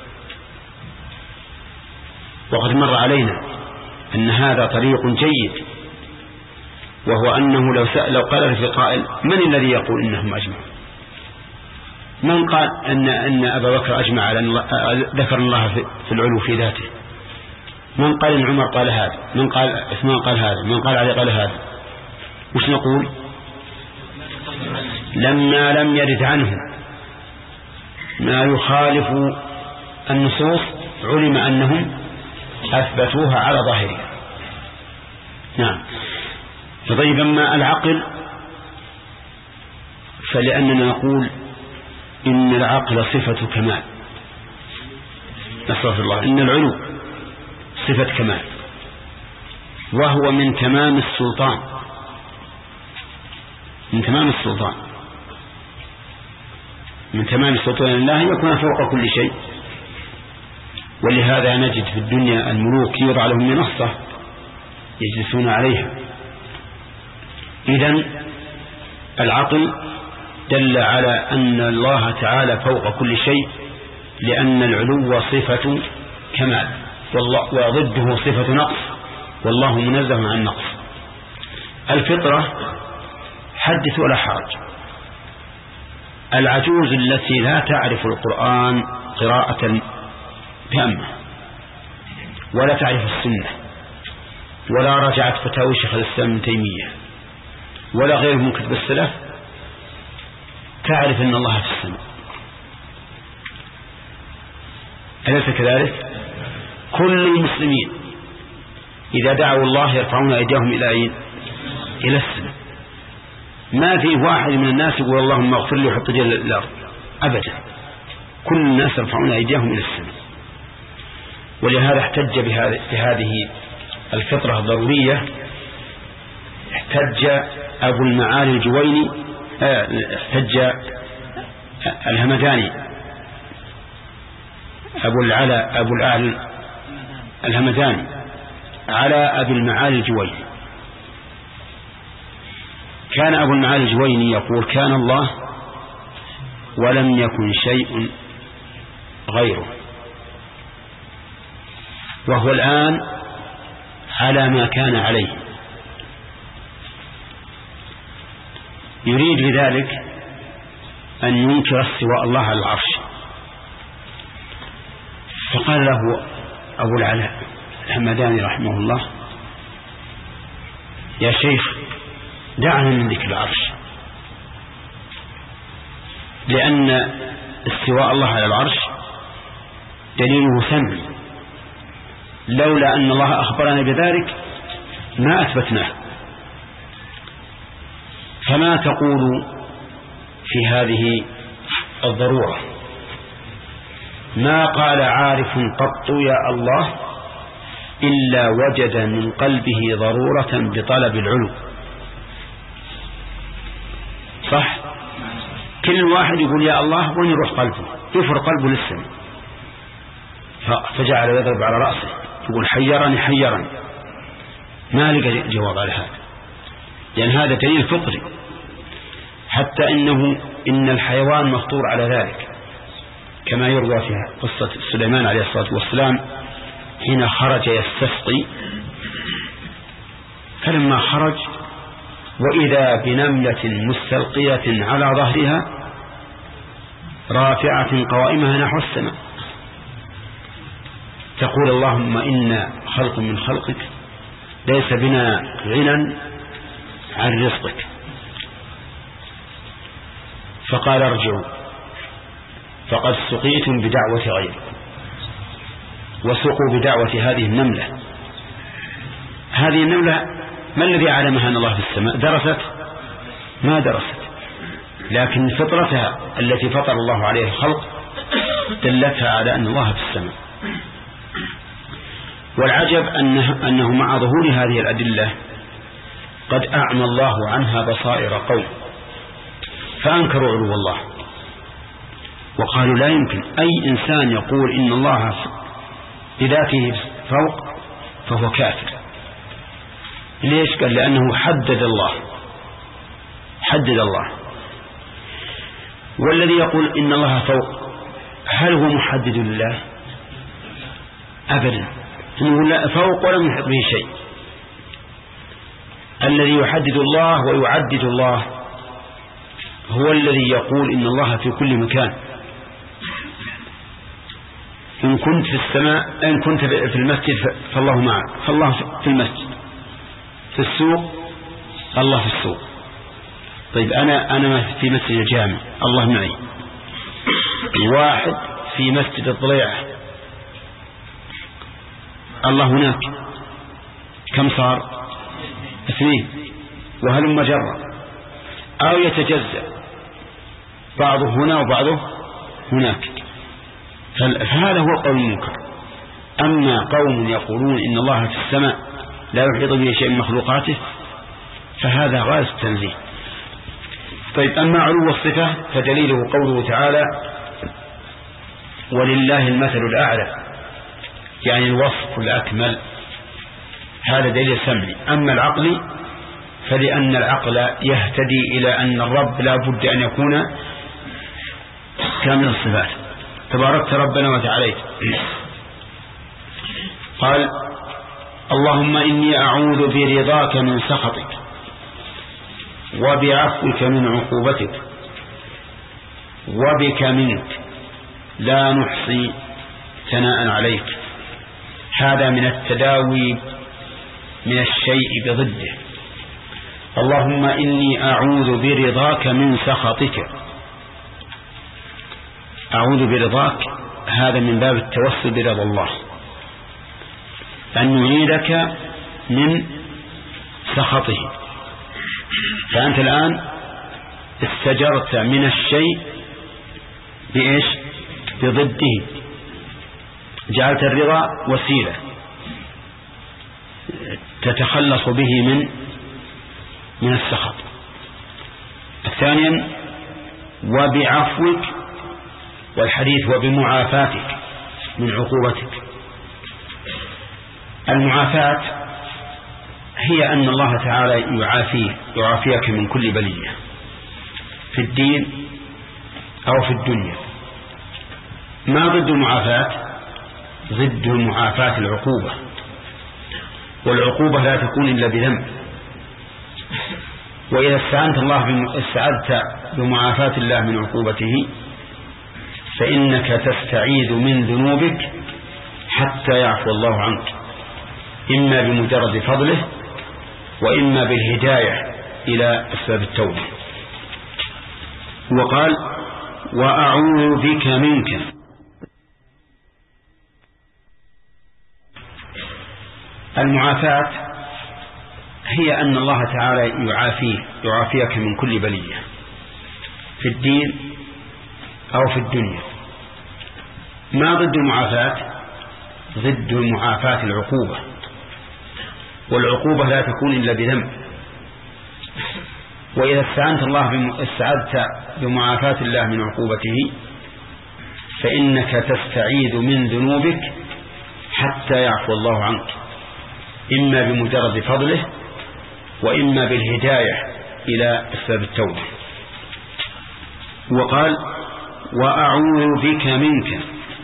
وقد مر علينا أن هذا طريق جيد، وهو أنه لو سأل لو قال في قائل من الذي يقول إنهم أجمعوا؟ من قال أن أن أبا بكر أجمع على الله ذكر الله في العلو في ذاته؟ من قال إن عمر قال هذا؟ من قال عثمان قال هذا؟ من قال علي قال هذا؟ وش نقول؟ لما لم يرد عنه ما يخالف النصوص علم أنهم أثبتوها على ظاهرها. نعم. فطيب أما العقل فلأننا نقول إن العقل صفة كمال، نستغفر الله، إن العلو صفة كمال، وهو من تمام السلطان، من تمام السلطان من تمام السلطان لله يكون فوق كل شيء. ولهذا نجد في الدنيا الملوك يوضع لهم منصة يجلسون عليها. إذن العقل دل على أن الله تعالى فوق كل شيء، لأن العلو صفة كمال وضده صفة نقص، والله منزه عن نقص. الفطرة حدث ولا حرج. العجوز التي لا تعرف القرآن قراءة تامة ولا تعرف السنة ولا رجعت فتاوي شيخ الإسلام ابن تيمية ولا غيره من كتب السلف، تعرف أن الله في السماء. أليس كذلك؟ كل المسلمين إذا دعوا الله يرفعون أيديهم إلى أين؟ إلى السماء. ما في واحد من الناس يقول اللهم اغفر لي وحط يدي الأرض أبدا، كل الناس يرفعون أيديهم إلى السماء. ولهذا احتج بهذه الفطرة الضرورية احتج أبو المعالي الجويني، احتج الهمداني أبو العلا أبو الأعلى الهمداني على أبي المعالي الجويني. كان أبو المعالي الجويني يقول كان الله ولم يكن شيء غيره، وهو الآن على ما كان عليه. يريد بذلك أن ينكر استواء الله على العرش. فقال له أبو العلاء الحمداني رحمه الله يا شيخ دعنا من ذكر العرش، لأن استواء الله على العرش دليله سمع، لولا أن الله أخبرنا بذلك ما أثبتناه. فما تقول في هذه الضرورة؟ ما قال عارف قط يا الله إلا وجد من قلبه ضرورة بطلب العلو. صح؟ كل واحد يقول يا الله وين يروح قلبه؟ يفر قلبه للسماء. فجعل يضرب على رأسه يقول حيرني حيرني، ما لقى جواب على هذا، لأن يعني هذا دليل فطري. حتى إنه إن الحيوان مفطور على ذلك، كما يروى في قصة سليمان عليه الصلاة والسلام حين خرج يستسقي، فلما خرج وإذا بنملة مستلقية على ظهرها رافعة قوائمها نحو السماء تقول اللهم إنا خلق من خلقك ليس بنا غنى عن رزقك. فقال ارجعوا فقد سقيتم بدعوة غيركم، وسقوا بدعوة هذه النملة. هذه النملة ما الذي علمها أن الله في السماء؟ درست؟ ما درست، لكن فطرتها التي فطر الله عليها الخلق دلتها على أن الله في السماء. والعجب أنه, أنه مع ظهور هذه الأدلة قد أعمى الله عنها بصائر قوم فأنكروا علو الله وقالوا لا يمكن أي إنسان يقول إن الله بذاته فوق فهو كافر. ليش؟ قال لأنه حدد الله حدد الله. والذي يقول إن الله فوق هل هو محدد لله؟ أبدا، إنه لا فوق ولم يحط به شيء. الذي يحدد الله ويعدد الله هو الذي يقول إن الله في كل مكان. إن كنت في السماء إن كنت في المسجد فالله معك، فالله في المسجد. في السوق الله في السوق. طيب أنا أنا في مسجد الجامع الله معي. واحد في مسجد الضليعة الله هناك. كم صار؟ اثنين. وهلم جرة. أو يتجزأ بعضه هنا وبعضه هناك. فهذا هو قول منكر. أما قوم يقولون إن الله في السماء لا يحيط به شيء من مخلوقاته فهذا غاية التنزيه. طيب أما علو الصفة فدليله قوله تعالى ولله المثل الأعلى، يعني الوصف الأكمل. هذا دليل سمعي. أما العقل فلأن العقل يهتدي إلى أن الرب لا بد أن يكون كامل الصفات. تباركت ربنا وتعاليت. قال اللهم إني أعوذ برضاك من سخطك وبعفوك من عقوبتك وبك منك لا نحصي ثناء عليك. هذا من التداوي من الشيء بضده. اللهم إني أعوذ برضاك من سخطك. أعوذ برضاك هذا من باب التوسل برضا الله، أن يعيدك من سخطه. فأنت الآن استجرت من الشيء بإيش؟ بضده. جعلت الرضا وسيلة تتخلص به من من السخط. ثانيا وبعفوك، والحديث وبمعافاتك من عقوبتك. المعافاة هي أن الله تعالى يعافيه يعافيك من كل بلية في الدين أو في الدنيا. ما ضد المعافاة؟ ضد المعافاة العقوبة، والعقوبة لا تكون إلا بذنب. وإذا استعنت الله استعذت بمعافاة الله من عقوبته فإنك تستعيذ من ذنوبك حتى يعفو الله عنك، إما بمجرد فضله وإما بالهداية إلى أسباب التوبة. وقال وأعوذ بك منك. المعافاة هي أن الله تعالى يعافيه يعافيك من كل بلية في الدين أو في الدنيا. ما ضد المعافاة؟ ضد المعافاة العقوبة، والعقوبة لا تكون إلا بذنب. وإذا استعنت الله استعذت بمعافاة الله من عقوبته فإنك تستعيذ من ذنوبك حتى يعفو الله عنك، إما بمجرد فضله وإما بالهداية إلى أسباب التوبة. وقال وأعوذ بك منك.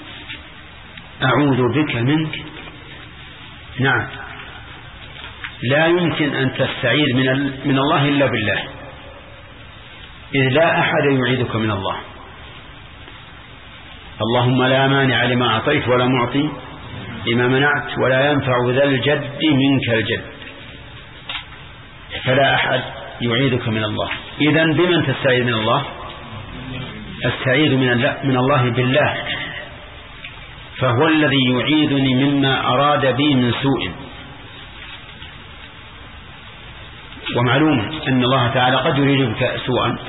أعوذ بك منك، نعم، لا يمكن أن تستعيذ من, من الله إلا بالله، إذ لا أحد يعيذك من الله. اللهم لا مانع لما أعطيت ولا معطي لما منعت ولا ينفع ذا الجد منك الجد. فلا أحد يعيذك من الله. إذن بمن تستعيذ من الله؟ أستعيذ من, من الله بالله، فهو الذي يعيذني مما أراد بي من سوء. ومعلوم أن الله تعالى قد يريد بك سوءا،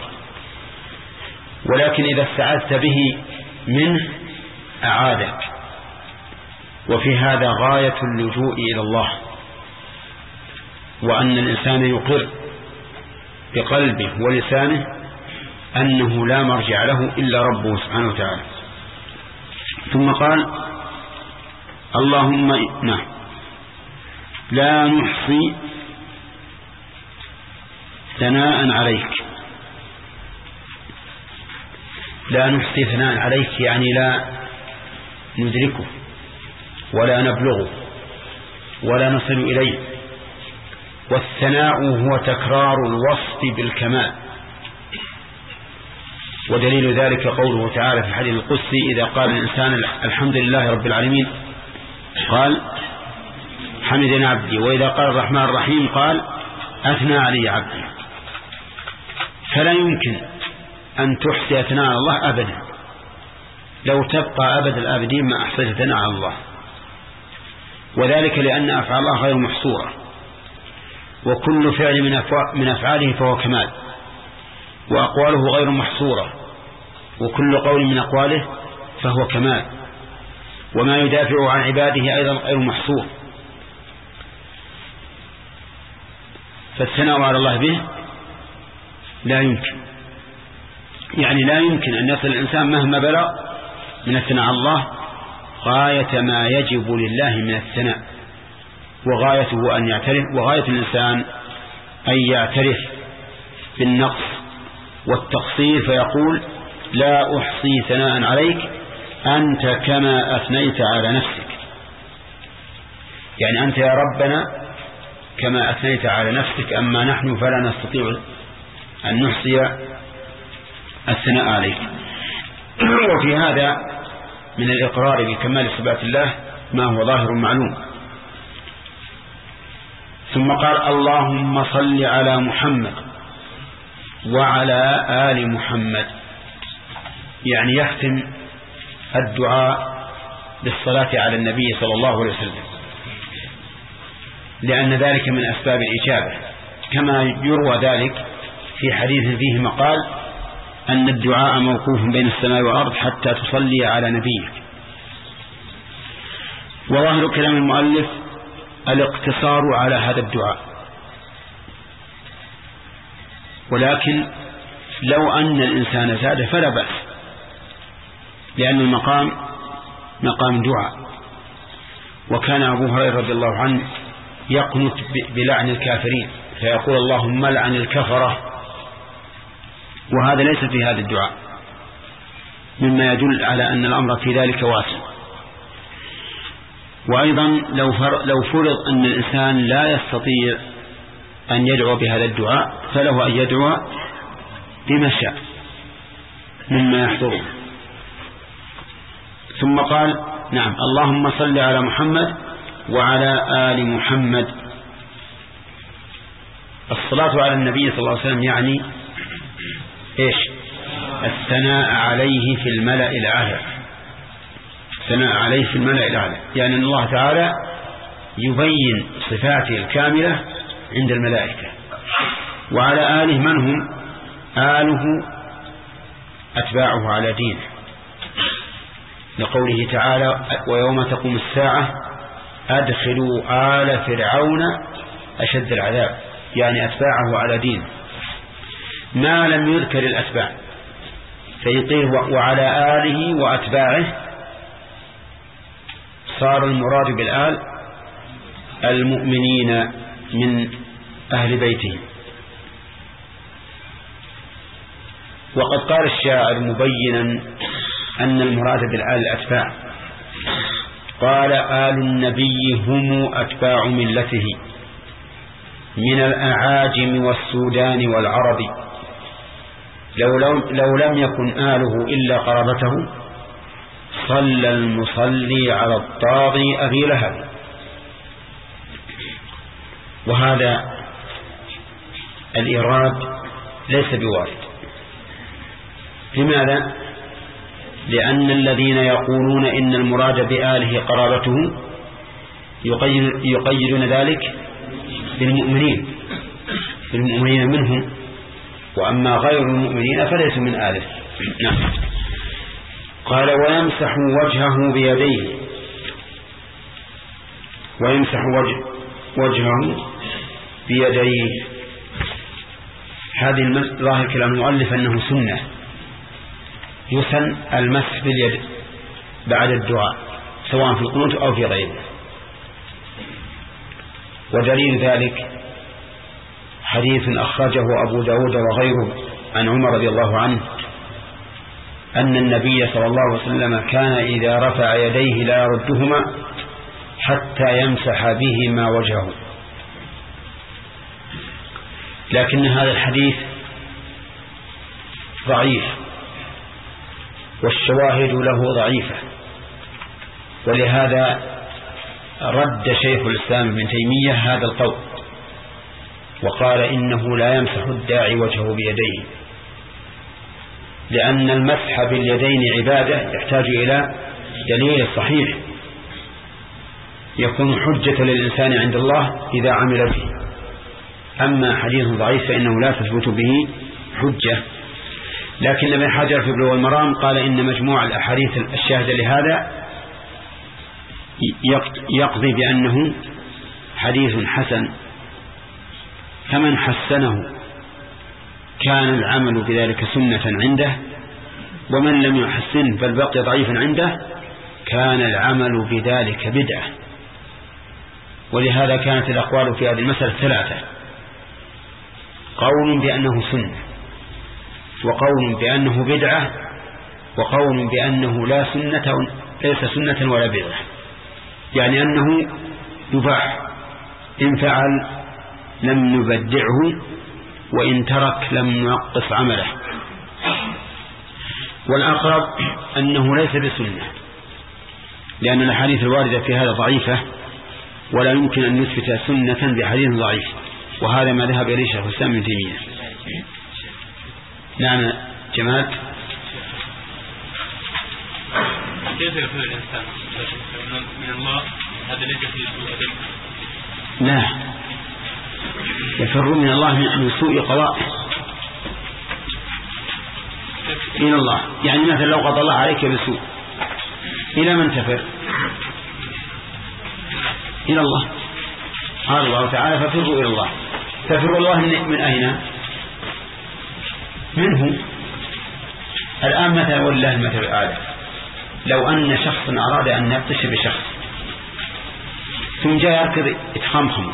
ولكن إذا استعذت به منه أعادك. وفي هذا غاية اللجوء إلى الله، وأن الإنسان يقر بقلبه ولسانه أنه لا مرجع له إلا ربه سبحانه وتعالى. ثم قال اللهم نعم لا نحصي ثناء عليك. لا نحصي ثناء عليك يعني لا ندركه ولا نبلغه ولا نصل إليه. والثناء هو تكرار الوصف بالكمال، ودليل ذلك قوله تعالى في الحديث القدسي إذا قال الإنسان الحمد لله رب العالمين قال حمدني عبدي، وإذا قال الرحمن الرحيم قال أثنى علي عبدي. فلا يمكن أن تحصي ثناء على الله أبدا، لو تبقى أبد الآبدين ما أحصيت ثناء على الله. وذلك لأن أفعال الله غير محصورة، وكل فعل من أفعاله فهو كمال، وأقواله غير محصورة، وكل قول من أقواله فهو كمال، وما يدافع عن عباده أيضا غير محصور. فالثناء على الله به لا يمكن، يعني لا يمكن أن يصل الإنسان مهما بلغ من الثناء على الله غاية ما يجب لله من الثناء، وغايته أن يعترف، وغاية الإنسان أن يعترف بالنقص والتقصير فيقول لا أحصي ثناء عليك أنت كما أثنيت على نفسك. يعني أنت يا ربنا كما أثنيت على نفسك، أما نحن فلا نستطيع أن نحصي الثناء عليك. وفي هذا من الإقرار بكمال صفات الله ما هو ظاهر معلوم. ثم قال اللهم صل على محمد وعلى آل محمد، يعني يختم الدعاء بالصلاة على النبي صلى الله عليه وسلم، لأن ذلك من أسباب الإجابة، كما يروى ذلك في حديث فيه مقال أن الدعاء موقوف بين السماء والأرض حتى تصلي على نبيك. وظاهر كلام المؤلف الاقتصار على هذا الدعاء، ولكن لو أن الإنسان زاد فلا بأس، لأن المقام مقام دعاء. وكان أبو هريرة رضي الله عنه يقنت بلعن الكافرين فيقول اللهم لعن الكفرة، وهذا ليس في هذا الدعاء، مما يدل على أن الأمر في ذلك واسع. وأيضا لو لو فرض أن الإنسان لا يستطيع أن يدعو بهذا الدعاء فله أن يدعو بما شاء مما يحضره. ثم قال نعم اللهم صل على محمد وعلى آل محمد. الصلاة على النبي صلى الله عليه وسلم يعني إيش؟ الثناء عليه في الملأ الأعلى، الثناء عليه في الملأ الأعلى، يعني أن الله تعالى يبين صفاته الكاملة عند الملائكة. وعلى آله من هم؟ آله أتباعه على دينه، لقوله تعالى ويوم تقوم الساعة أدخلوا آل فرعون أشد العذاب، يعني أتباعه على دينه. ما لم يذكر الأتباع فيقيه وعلى آله وأتباعه، صار المراد بالآل المؤمنين من أهل بيته. وقد قال الشاعر مبينا أن المراد بالآل الأتباع، قال آل النبي هم أتباع ملته من الأعاجم والسودان والعرب، لو, لو, لو لم يكن آله إلا قرابته صلى المصلي على الطاغي أبي لهب. وهذا الإيراد ليس بوارد. لماذا؟ لأن الذين يقولون إن المراد بآله قرابته يقيدون ذلك بالمؤمنين، المؤمنين منهم، وأما غير المؤمنين فليسوا من آله. نعم. قال ويمسح وجهه بيديه، ويمسح وجه وجهه بيديه. هذه ظاهر كلام المؤلف أنه سنة، يسن المسح باليد بعد الدعاء سواء في القنوت أو في غيره. ودليل ذلك حديث أخرجه أبو داود وغيره عن عمر رضي الله عنه أن النبي صلى الله عليه وسلم كان إذا رفع يديه لا يردهما حتى يمسح بهما وجهه. لكن هذا الحديث ضعيف والشواهد له ضعيفة، ولهذا رد شيخ الإسلام ابن تيمية هذا القول وقال إنه لا يمسح الداعي وجهه بيديه، لأن المسح باليدين عبادة يحتاج إلى دليل صحيح يكون حجة للإنسان عند الله إذا عمل به. أما حديث ضعيف فإنه لا تثبت به حجة. لكن ابن حجر في بلوغ المرام قال إن مجموع الأحاديث الشاهدة لهذا يقضي بأنه حديث حسن، فمن حسنه كان العمل بذلك سنة عنده، ومن لم يحسن بل بقي ضعيفا عنده كان العمل بذلك بدعة. ولهذا كانت الأقوال في هذه المسألة ثلاثة: قول بأنه سنة، وقول بأنه بدعة، وقول بأنه لا سنة ليس سنة ولا بدعة، يعني أنه يباح إن فعل لم نبدعه وإن ترك لم ننقص عمله. والأقرب أنه ليس بسنة، لأن الأحاديث الواردة في هذا ضعيفة ولا يمكن أن نثبت سنة بحديث ضعيف، وهذا ما ذهب إليه شيخ الإسلام ابن تيمية. نعم جمال. كيف يفعل الإنسان من الله هذا ليس في سوء أدب؟ لا، يفر من الله من سوء قضاء إلى الله. يعني مثلا لو قضى الله عليك بسوء إلى من تفر؟ إلى الله. قال الله تعالى ففروا إلى الله. تفر الله من أين؟ منه. الآن مثلا والله المثل الأعلى، لو أن شخصا أراد أن يبطش بشخص ثم جاء يركض يتخمخم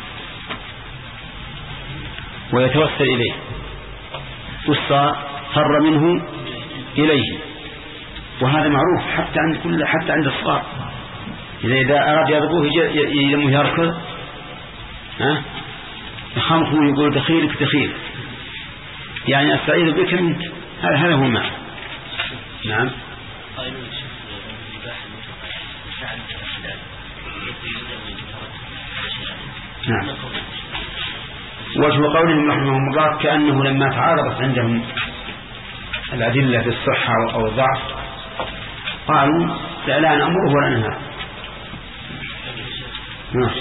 ويتوسل إليه والصار فر منه إليه، وهذا معروف حتى عند كل حتى عند الصغار، إذا إذا أراد يضربوه يلمه يركض ها يخمخم ويقول دخيلك دخيل، يعني أستعيذ بك منك. هذا هذا هو المعنى. نعم. نعم. وجه قولهم رحمهم الله كأنه لما تعارضت عندهم الأدلة بالصحة أو الضعف قالوا لا لا نأمره ولا ننهاه. نعم.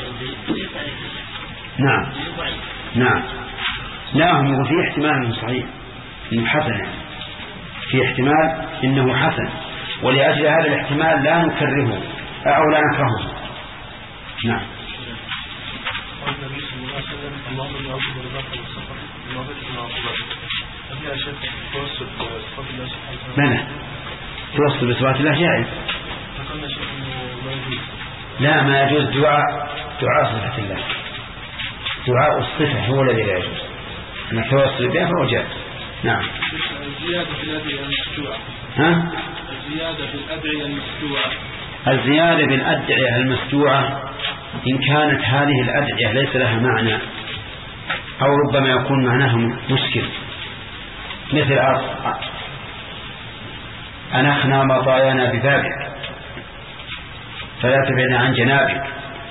نعم. نعم. لا، هم يقول فيه احتمال انه صحيح انه حسن، يعني في احتمال انه حسن، ولأجل هذا الاحتمال لا نكرهه او لا نكرهه. نعم. لا توصل بصفات الله جائز. لا، ما يجوز دعاء دعاء صفة الله، دعاء الصفة هو الذي لا يجوز، أن التوصل بها فهو جائز. نعم. الزيادة في الأدعية المشروعة. ها؟ الزيادة في الأدعية المشروعة. الزيادة بالأدعية المشروعة إن كانت هذه الأدعية ليس لها معنى أو ربما يكون معناها مشكل، مثل أنخنا مطايانا ببابك فلا تبعدنا عن جنابك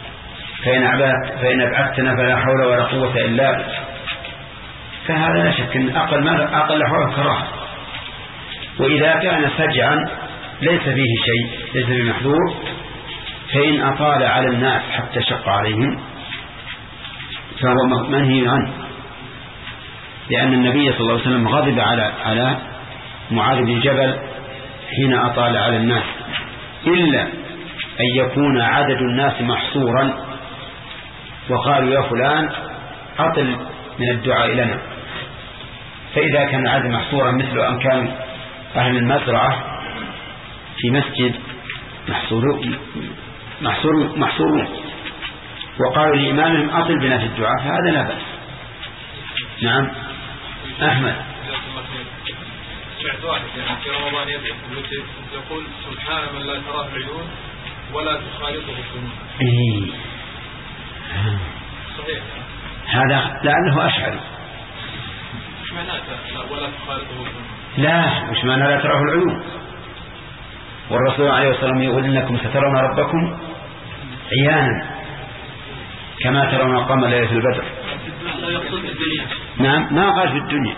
فإن أبعدتنا فلا حول ولا قوة إلا بك، فهذا لا شك أن أقل ما أقل حول كراهة. وإذا كان سجعا ليس فيه شيء ليس بمحذور، فإن أطال على الناس حتى شق عليهم فهو منهي عنه. لأن النبي صلى الله عليه وسلم غضب على على معاذ بن جبل حين أطال على الناس إلا أن يكون عدد الناس محصورا وقالوا يا فلان أطل من الدعاء لنا. فإذا كان العدد محصورا مثل أن كان أهل المزرعة في مسجد محصورون محصور محصورون وقالوا لإمامهم أطل بنا في الدعاء فهذا لا بأس. نعم أحمد. سمعت واحد يعني في رمضان يقول سبحان من لا تراه العيون ولا تخالطه الذنوب. إيه. صحيح. هذا لأنه أشعري. مش معناته ولا تخالطه الذنوب. لا مش معناه لا تراه العيون. والرسول عليه الصلاة والسلام يقول إنكم سترون ربكم عيانا كما ترون القمر ليلة البدر. نعم ما قال في الدنيا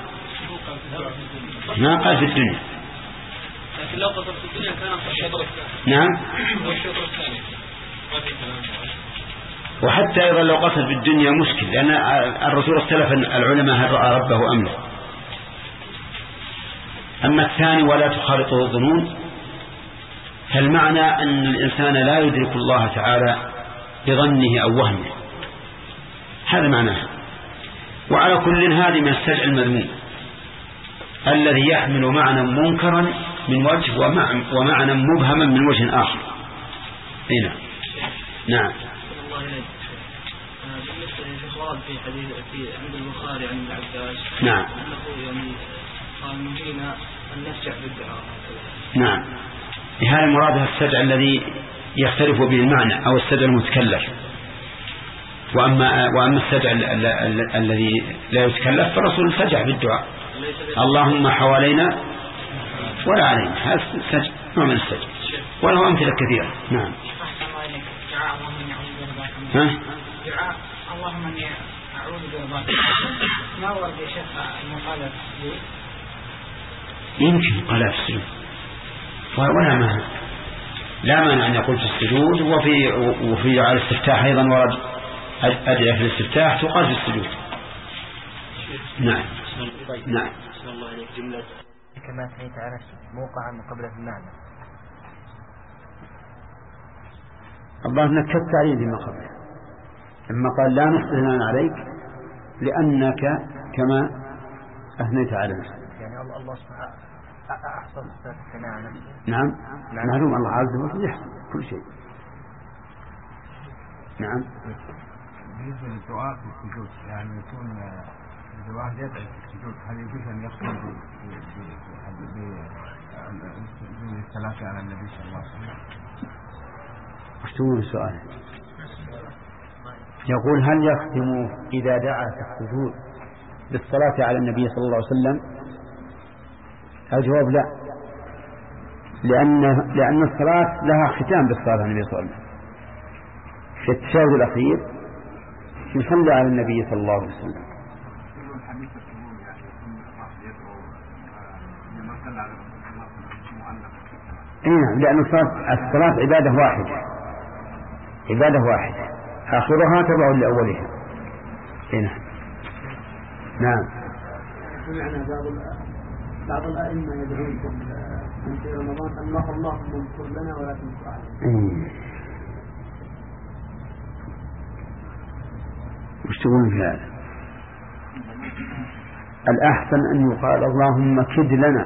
ما قال في الدنيا. لكن لو قصد في الدنيا كان الشطر الثاني. نعم. والشطر الثاني ما في كلام. وحتى أيضا لو قصد في الدنيا مشكل لأن الرسول اختلف العلماء هل رأى ربه أم لا. أما الثاني ولا تخالطه الظنون فالمعنى أن الإنسان لا يدرك الله تعالى بظنه أو وهمه هذا معناه. وعلى كل هذه من السجع المذموم الذي يحمل معنى منكرا من وجه ومعنى مبهما من وجه آخر. هنا نعم. بالنسبة للإخوان في حديث في عند البخاري عن ابن عباس نعم أنه يعني قال نهينا أن نسجع بالدعاء. نعم. هذا المراد السجع الذي يختلف به المعنى أو السجع المتكلف. وأما وأما السجع الذي لا يتكلف فالرسول سجع بالدعاء اللهم حوالينا ولا علينا. هذا السجع نوع من السجع وله أمثلة كثيرة. نعم. ها؟ دعاء اللهم اني اعوذ برضاك ما ورد يا شيخ المقالة في السجود؟ يمكن قال في السجود ولا مانع لا مانع أن يقول في السجود وفي وفي على الاستفتاح أيضا ورد أدعية في الاستفتاح تقال في السجود. نعم نعم. كما سمعت على موقعا مقابلة المعنى الله نكت عليه بما قبله لما قال لا نحسن عليك لأنك كما أثنيت على نفسك. يعني الله الله سبحانه أحسن الثناء على نفسه. نعم معلوم الله عز وجل يحسن كل شيء. نعم. بالنسبة للدعاء في السجود يعني يكون الواحد يدعي في السجود هل يجوز أن يختم بالصلاة على النبي صلى الله عليه وسلم؟ وش تقول السؤال؟ يقول هل يختم إذا دعا في السجود بالصلاة على النبي صلى الله عليه وسلم؟ الجواب لا لأن لأن الصلاة لها ختام بالصلاة على النبي صلى الله عليه وسلم. في التشهد الأخير يصلي على النبي صلى الله عليه وسلم. نعم لأن الصلاة عبادة واحدة عبادة واحدة آخرها تبع لأولها. هنا نعم. سمعنا بعض بعض الأئمة يدعون في رمضان أن اللهم انصر لنا ولا تنصر علينا. وش تقولون في هذا؟ الأحسن أن يقال اللهم كد لنا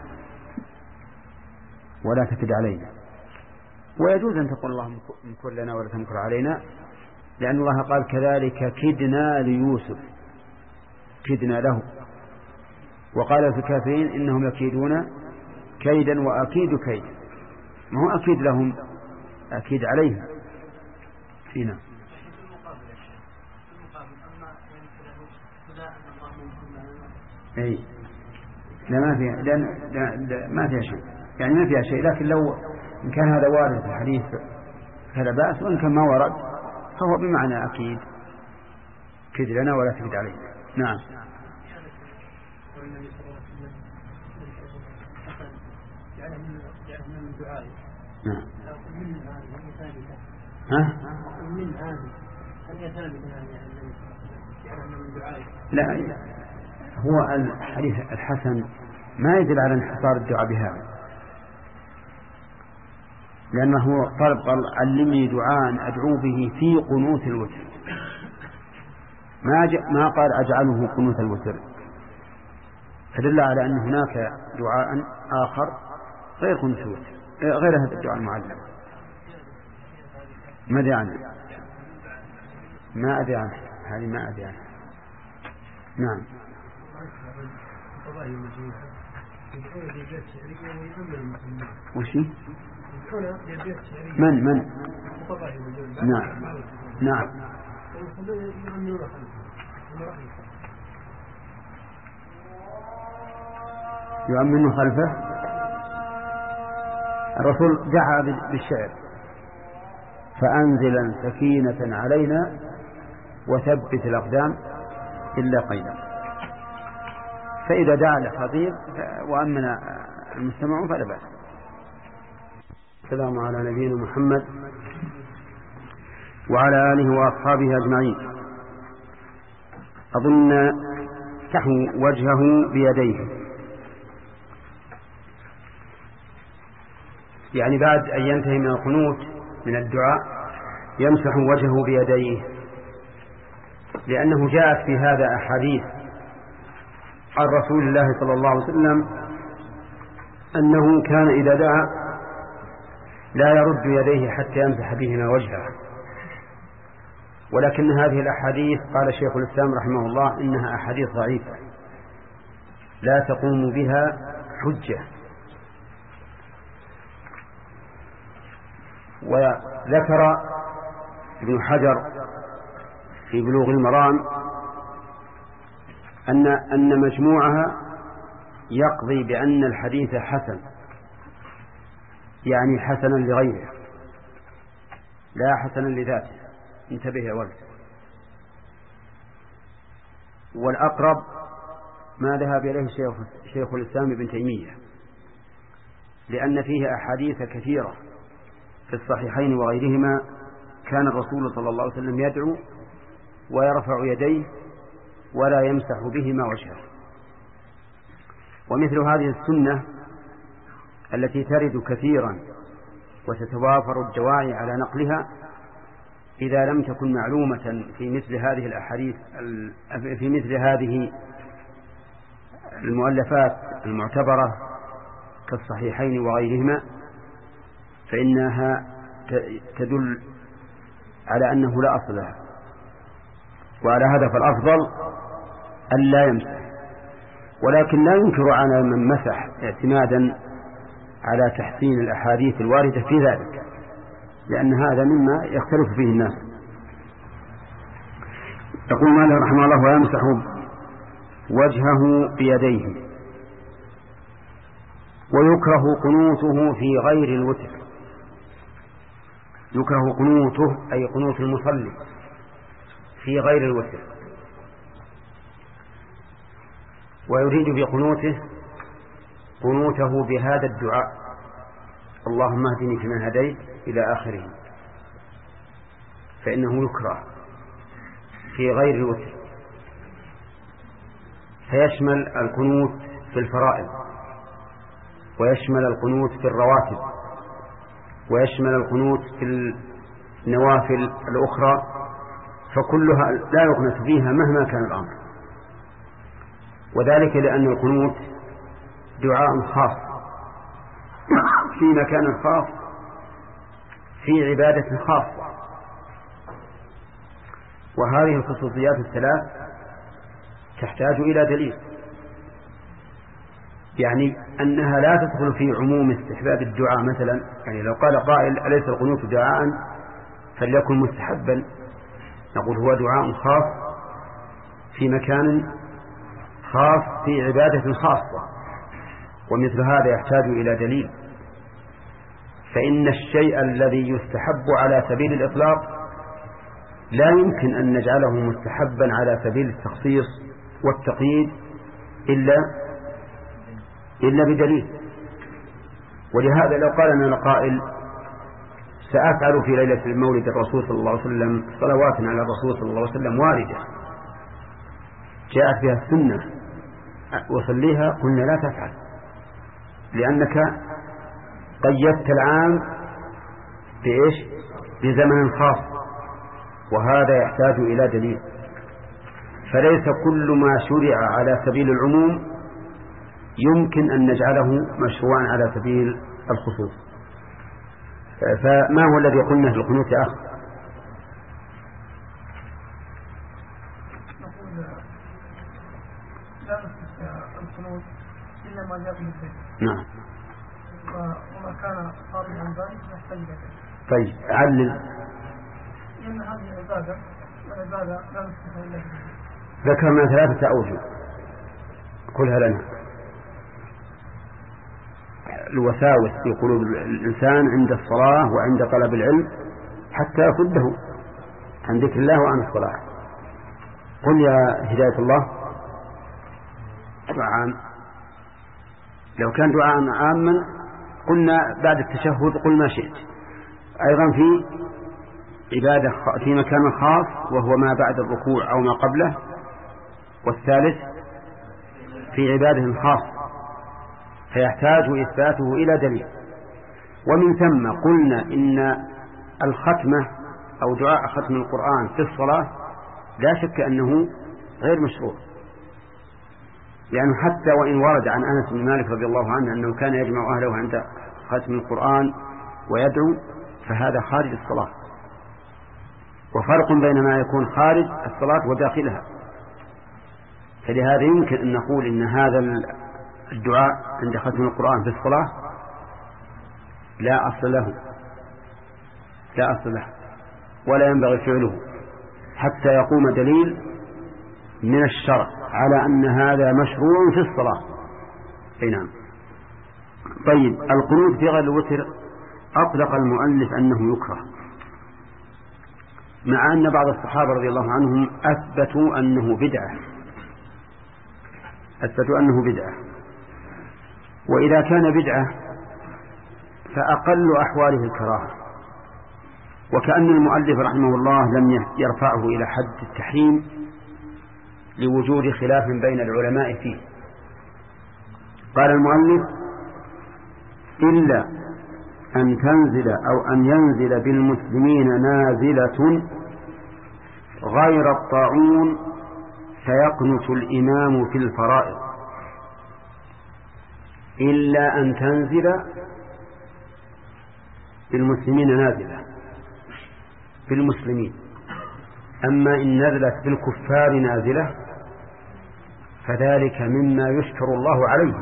ولا تكد علينا. ويجوز أن تقول اللهم انكر لنا ولا تنكر علينا لأن الله قال كذلك كدنا ليوسف كدنا له. وقال في الكافرين إنهم يكيدون كيدا وأكيد كيدا ما هو أكيد لهم أكيد عليهم. فينا أي لا ما فيها لأن ما فيها شيء يعني ما فيها شيء. لكن لو إن كان هذا وارد في الحديث فلا بأس وإن كان ما ورد فهو بمعنى أكيد كد لنا ولا تكد علينا. نعم. نعم. ها؟ لا هو الحديث الحسن ما يدل على انحصار الدعاء بهذا، لأنه طلب قال علمني دعاء أدعو به في قنوت الوتر، ما ما قال أجعله قنوت الوتر، فدل على أن هناك دعاء آخر غير قنوت الوتر، غير هذا الدعاء المعلم. ما أدري عنه، ما أدري عنه، هذه ما أدري عنه. نعم. وشي؟ من من؟ نعم نعم. يؤمن خلفه. الرسول دعا بالشعر: فأنزلا سكينة علينا وثبت الأقدام إلا قيلا. فإذا دعا الخطيب وأمن المستمعون فلا بأس. السلام على نبينا محمد وعلى آله وأصحابه أجمعين. أظن تحو وجهه بيديه، يعني بعد أن ينتهي من القنوت من الدعاء يمسح وجهه بيديه، لأنه جاءت في هذا أحاديث عن رسول الله صلى الله عليه وسلم أنه كان إذا دعا لا يرد يديه حتى يمسح بهما وجهه، ولكن هذه الأحاديث قال شيخ الإسلام رحمه الله إنها أحاديث ضعيفة لا تقوم بها حجة. وذكر ابن حجر في بلوغ المرام أن أن مجموعها يقضي بأن الحديث حسن، يعني حسنا لغيره لا حسنا لذاته. انتبه يا ولد. والأقرب ما ذهب إليه شيخ, شيخ الإسلام ابن تيمية، لأن فيه أحاديث كثيرة في الصحيحين وغيرهما كان الرسول صلى الله عليه وسلم يدعو ويرفع يديه ولا يمسح بهما وجهه. ومثل هذه السنة التي ترد كثيرا وتتوافر الدواعي على نقلها إذا لم تكن معلومة في مثل هذه الأحاديث في مثل هذه المؤلفات المعتبرة كالصحيحين وغيرهما، فإنها تدل على أنه لا أصل لها. وعلى هذا فالأفضل أن لا يمسح، ولكن لا ينكر على من مسح اعتمادا على تحسين الأحاديث الواردة في ذلك، لأن هذا مما يختلف فيه الناس. يقول مالك رحمه الله: ويمسح وجهه بيديه. ويكره قنوته في غير الوتر. يكره قنوته أي قنوت المصلي في غير الوتر، ويريد بقنوته قنوته بهذا الدعاء: اللهم اهدني فيمن هديت إلى آخره، فإنه يكره في غير الوتر، فيشمل القنوت في الفرائض، ويشمل القنوت في الرواتب، ويشمل القنوت في النوافل الأخرى، فكلها لا يقنط فيها مهما كان الأمر. وذلك لأن القنوت دعاء خاص في مكان خاص في عبادة خاصة، وهذه الخصوصيات الثلاث تحتاج إلى دليل، يعني أنها لا تدخل في عموم استحباب الدعاء. مثلا يعني لو قال قائل أليس القنوت دعاء فليكن مستحبا، نقول هو دعاء خاص في مكان خاص في عبادة خاصة، ومثل هذا يحتاج إلى دليل. فإن الشيء الذي يستحب على سبيل الإطلاق لا يمكن أن نجعله مستحبا على سبيل التخصيص والتقييد إلا إلا بدليل. ولهذا لو قال لنا القائل سأفعل في ليلة المولد الرسول صلى الله عليه وسلم صلوات على الرسول صلى الله عليه وسلم واردة جاءت بها السنة وصليها قلنا لا تفعل، لأنك قيدت العام بإيش؟ بزمن خاص، وهذا يحتاج إلى دليل. فليس كل ما شرع على سبيل العموم يمكن أن نجعله مشروعا على سبيل الخصوص. فما هو الذي قلنا في القنوت يا أخ؟ نقول لا نستطيع القنوت إلا ما جاء به. نعم. وما كان خارج عن ذلك يحتاج إلى ذلك. طيب علل. لأن هذه عبادة، والعبادة لا نستطيع إلا بها. ذكرنا ثلاثة أوجه قلها لنا. الوساوس في قلوب الإنسان عند الصلاة وعند طلب العلم حتى يصده عن ذكر الله وعن الصلاة. قل يا هداية الله دعاء، لو كان دعاء عاما قلنا بعد التشهد قل ما شئت. أيضا في عبادة في مكان خاص وهو ما بعد الركوع أو ما قبله. والثالث في عبادة خاص فيحتاج إثباته إلى دليل. ومن ثم قلنا إن الختمة أو دعاء ختم القرآن في الصلاة لا شك أنه غير مشروع، لأنه حتى وإن ورد عن أنس بن مالك رضي الله عنه أنه كان يجمع أهله عند ختم القرآن ويدعو، فهذا خارج الصلاة. وفرق بين ما يكون خارج الصلاة وداخلها. فلهذا يمكن أن نقول إن هذا الدعاء عند ختم القرآن في الصلاة لا أصل له لا أصل له ولا ينبغي فعله حتى يقوم دليل من الشرع على أن هذا مشروع في الصلاة. أي نعم. طيب القنوت في غير الوتر أطلق المؤلف أنه يكره، مع أن بعض الصحابة رضي الله عنهم أثبتوا أنه بدعة أثبتوا أنه بدعة وإذا كان بدعة فأقل أحواله الكراهة. وكأن المؤلف رحمه الله لم يرفعه إلى حد التحريم لوجود خلاف بين العلماء فيه. قال المؤلف إلا أن تنزل أو أن ينزل بالمسلمين نازلة غير الطاعون فيقنت الإمام في الفرائض. إلا أن تنزل بالمسلمين نازلة بالمسلمين، أما إن نزلت بالكفار نازلة فذلك مما يشكر الله عليه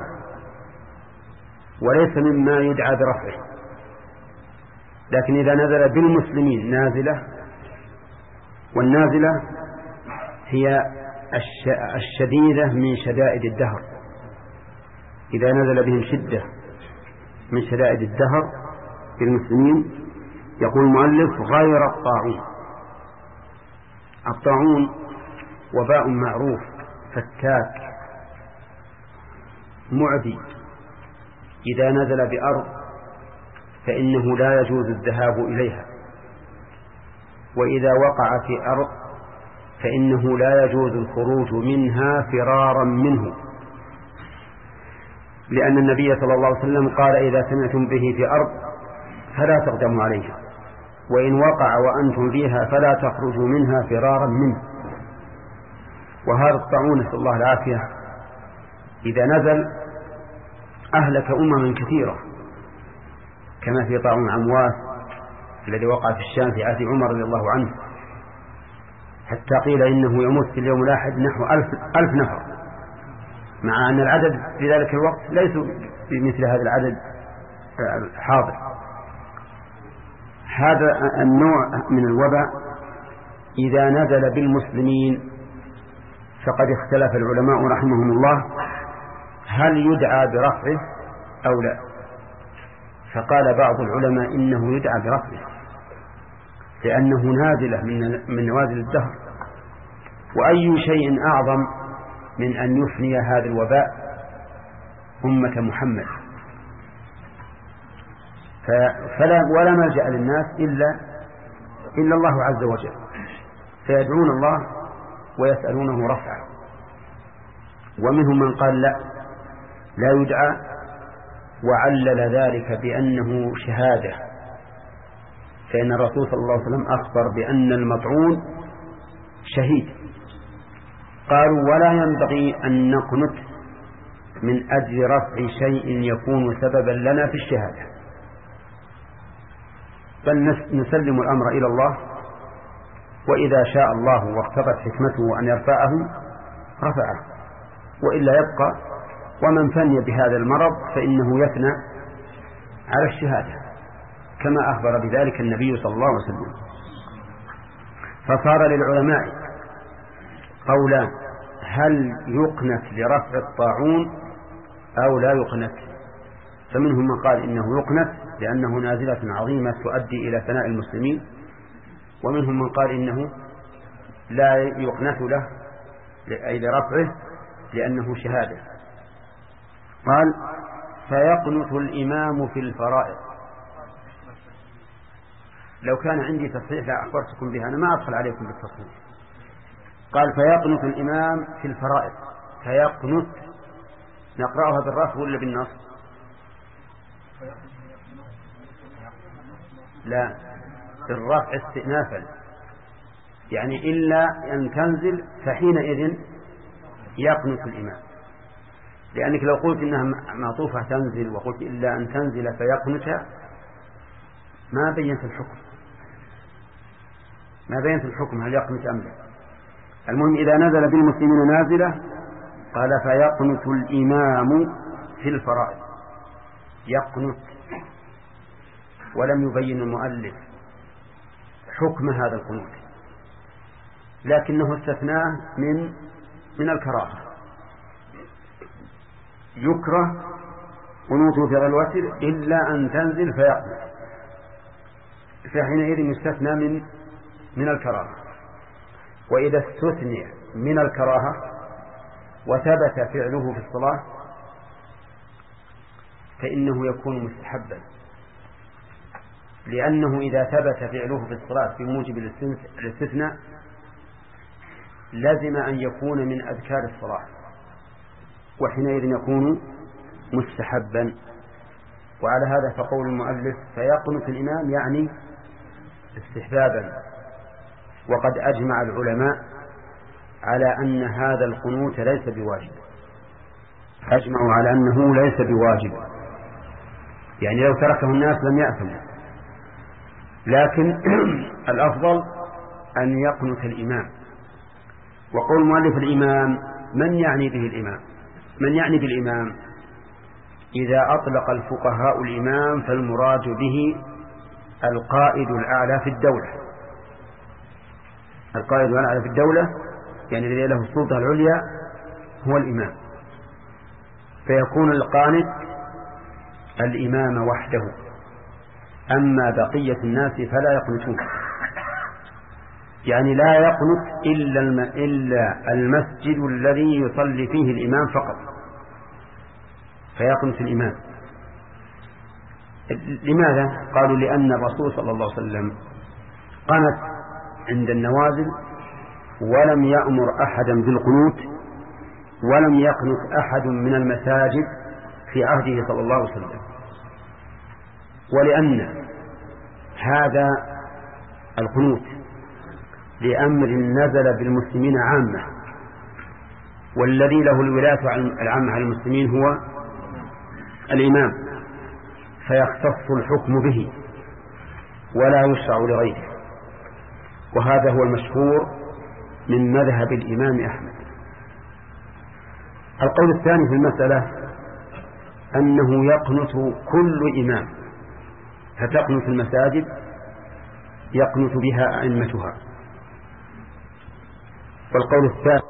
وليس مما يدعى برفعه. لكن إذا نزل بالمسلمين نازلة، والنازلة هي الشديدة من شدائد الدهر، إذا نزل بهم شدة من شدائد الدهر بالمسلمين. يقول المؤلف غير الطاعون. الطاعون وباء معروف فتاك معدي، إذا نزل بأرض فإنه لا يجوز الذهاب إليها، وإذا وقع في أرض فإنه لا يجوز الخروج منها فرارا منه، لأن النبي صلى الله عليه وسلم قال إذا سمعتم به في أرض فلا تقدموا عليها، وإن وقع وأنتم فيها فلا تخرجوا منها فرارا منه. وهذا الطاعون نسأل الله العافية إذا نزل أهلك أمما كثيرة، كما في طاعون عمواس الذي وقع في الشام في عهد عمر رضي الله عنه، حتى قيل إنه يموت في اليوم الواحد نحو ألف, ألف نفر، مع أن العدد في ذلك الوقت ليسوا بمثل هذا العدد حاضر. هذا النوع من الوباء إذا نزل بالمسلمين فقد اختلف العلماء رحمهم الله هل يدعى برفعه أو لا. فقال بعض العلماء إنه يدعى برفعه لأنه نازلة من نوازل الدهر، وأي شيء أعظم من أن يفني هذا الوباء أمة محمد. فلا ولا ملجأ للناس إلا إلا الله عز وجل، فيدعون الله ويسألونه رفعه. ومنهم من قال لا لا يدعى، وعلل ذلك بأنه شهادة، فإن الرسول صلى الله عليه وسلم أخبر بأن المطعون شهيد. قالوا ولا ينبغي أن نقنت من أجل رفع شيء يكون سببا لنا في الشهادة، بل نسلم الأمر إلى الله، وإذا شاء الله واقتضت حكمته أن يرفعه رفعه، وإلا يبقى، ومن فني بهذا المرض فإنه يثنى على الشهادة كما أخبر بذلك النبي صلى الله عليه وسلم. فصار للعلماء قولان: هل يقنت لرفع الطاعون أو لا يقنت؟ فمنهم من قال إنه يقنت لأنه نازلة عظيمة تؤدي إلى ثناء المسلمين، ومنهم من قال إنه لا يقنت له أي لرفعه لأنه شهادة. قال: فيقنت الإمام في الفرائض. لو كان عندي تصحيح لأخبرتكم بها، أنا ما أدخل عليكم بالتصحيح. قال: فيقنت الإمام في الفرائض. فيقنت نقرأها بالرفع ولا بالنصب؟ لا، بالرفع استئنافا، يعني إلا أن تنزل فحينئذ يقنت الإمام، لأنك لو قلت إنها معطوفة تنزل وقلت إلا أن تنزل فيقنت ما بينت الحكم، ما بينت الحكم هل يقنت أم لا. المهم إذا نزل بالمسلمين نازلة قال: فيقنت الإمام في الفرائض. يقنت، ولم يبين المؤلف حكم هذا القنوت، لكنه استثناه من من الكراهة. يكره قنوته في الوتر إلا أن تنزل فيقنت، فحينئذ يستثنى من من الكراهة. وإذا استثني من الكراهة وثبت فعله في الصلاة فإنه يكون مستحبا، لأنه إذا ثبت فعله في الصلاة بموجب الاستثناء لازم أن يكون من أذكار الصلاة، وحينئذ يكون مستحبا. وعلى هذا فقول المؤلف: فيقنت الإمام يعني استحبابا. وقد أجمع العلماء على أن هذا القنوت ليس بواجب، أجمعوا على أنه ليس بواجب، يعني لو تركه الناس لم يأثموا، لكن الأفضل أن يقنت الإمام. وقول مؤلف الإمام، من يعني به الإمام؟ من يعني بالإمام؟ إذا أطلق الفقهاء الإمام فالمراد به القائد الأعلى في الدولة. القائد الأعلى في الدولة يعني الذي له السلطة العليا هو الإمام، فيكون القانت الإمام وحده، أما بقية الناس فلا يقنتون، يعني لا يقنت إلا إلا المسجد الذي يصلي فيه الإمام فقط، فيقنت الإمام. لماذا؟ قالوا: لأن الرسول صلى الله عليه وسلم قنت عند النوازل ولم يأمر أحدا بالقنوت، ولم يقنت أحد من المساجد في عهده صلى الله عليه وسلم. ولأن هذا القنوت لأمر نزل بالمسلمين عامة، والذي له الولاية العامة على المسلمين هو الإمام، فيختص الحكم به ولا يشرع لغيره. وهذا هو المشهور من مذهب الإمام أحمد. القول الثاني في المسألة أنه يقنت كل إمام، فتقنت المساجد يقنت بها أئمتها. والقول الثالث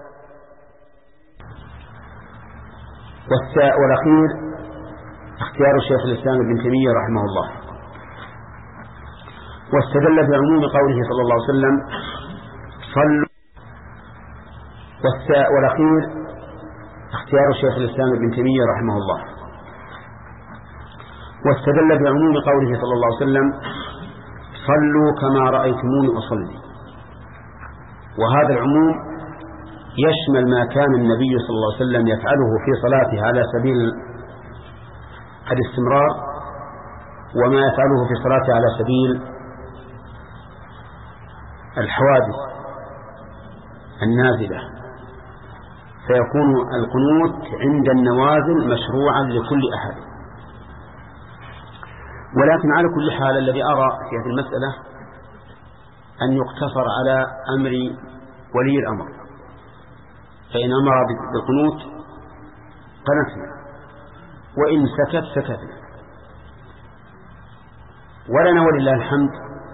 والأخير اختيار الشيخ الإسلام ابن تيمية رحمه الله، واستدل بعموم قوله صلى الله عليه وسلم: صلوا. والأخير اختيار الشيخ الإسلام ابن تيمية رحمه الله، واستدل بعموم قوله صلى الله عليه وسلم: صلوا كما رأيتموني أصلي. وهذا العموم يشمل ما كان النبي صلى الله عليه وسلم يفعله في صلاته على سبيل الاستمرار، وما يفعله في صلاته على سبيل الحوادث النازلة، فيكون القنوت عند النوازل مشروعا لكل أحد. ولكن على كل حال الذي أرى في هذه المسألة أن يقتصر على أمر ولي الأمر، فإن أمر بالقنوت قنتنا، وإن سكت سكتنا. ولنا ولله الحمد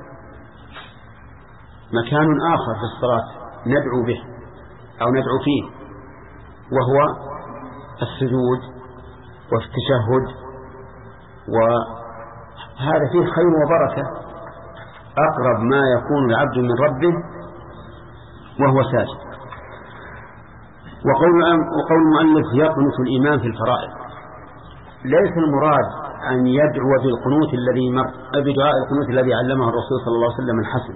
مكان آخر في الصلاة ندعو به أو ندعو فيه، وهو السجود وفي التشهد، وهذا فيه خير وبركة، أقرب ما يكون العبد من ربه وهو ساجد. وقول وقول المؤلف يقنت الإمام في الفرائض، ليس المراد أن يدعو بالقنوت الذي مر بدعاء القنوت الذي علمه الرسول صلى الله عليه وسلم الحسن،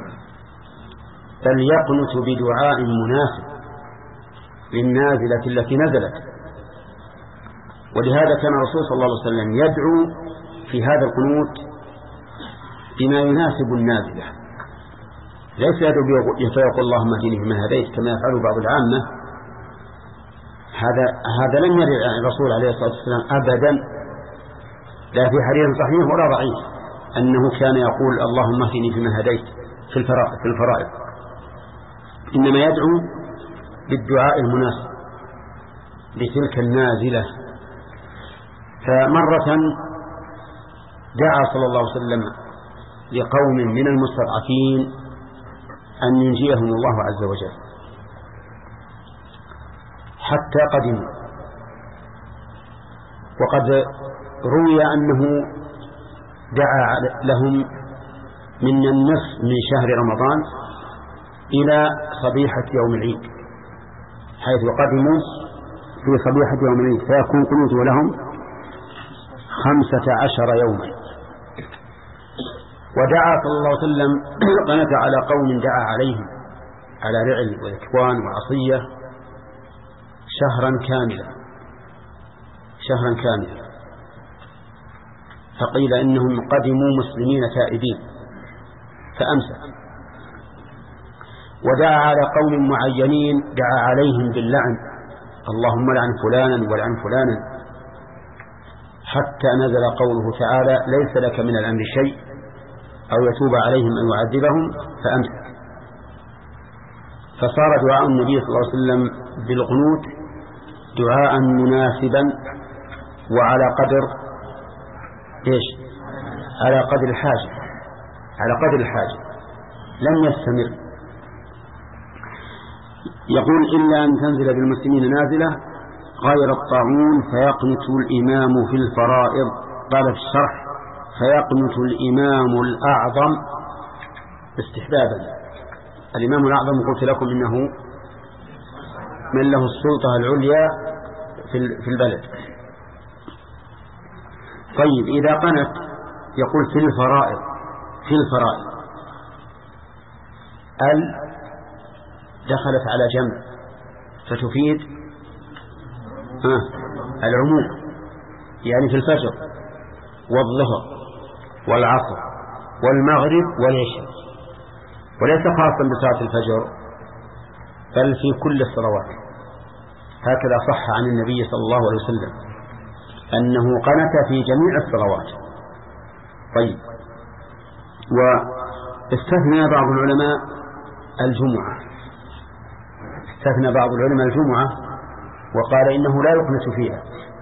بل يقنت بدعاء مناسب للنازلة التي نزلت. ولهذا كان الرسول صلى الله عليه وسلم يدعو في هذا القنوت بما يناسب النازلة، ليس يدعو فيقول اللهم اهدني فيمن هديت كما يفعل بعض العامة. هذا هذا لم يرد عن الرسول عليه الصلاة والسلام أبدا، لا في حديث صحيح ولا ضعيف، أنه كان يقول اللهم اهدني فيمن هديت في الفرائض في الفرائض إنما يدعو بالدعاء المناسب لتلك النازلة. فمرة دعا صلى الله عليه وسلم لقوم من المستضعفين أن ينجيهم الله عز وجل حتى قدموا، وقد روي أنه دعا لهم من النصف من شهر رمضان إلى صبيحة يوم العيد، حيث قدموا في صبيحة يوم العيد، فيكون قنوته لهم خمسة عشر يوما. ودعا صلى الله عليه وسلم قنت على قوم دعا عليهم على رعل وذكوان وعصية شهرا كاملا شهرا كاملا فقيل إنهم قدموا مسلمين تائبين فأمسك. ودعا على قوم معينين دعا عليهم باللعن، اللهم لعن فلانا ولعن فلانا، حتى نزل قوله تعالى ليس لك من الأمر شيء أو يتوب عليهم أن يعذبهم فأمسك. فصار دعاء النبي صلى الله عليه وسلم بالقنوت دعاء مناسبا وعلى قدر إيش؟ على قدر الحاجة على قدر الحاجة لم يستمر. يقول إلا أن تنزل بالمسلمين نازلة غير الطاعون فيقنت الإمام في الفرائض. قال في الشرح فيقنت الإمام الأعظم استحبابا. الإمام الأعظم قلت لكم إنه من له السلطة العليا في البلد. طيب إذا قنت يقول في الفرائض في الفرائض ال دخلت على جمع فتفيد آه العموم، يعني في الفجر والظهر والعصر والمغرب والعشاء، وليس خاصا بصلاة الفجر بل في كل الصلوات. هكذا صح عن النبي صلى الله عليه وسلم أنه قنت في جميع الصلوات. طيب، واستثنى بعض العلماء الجمعة استثنى بعض العلماء الجمعة وقال إنه لا يقنت فيها،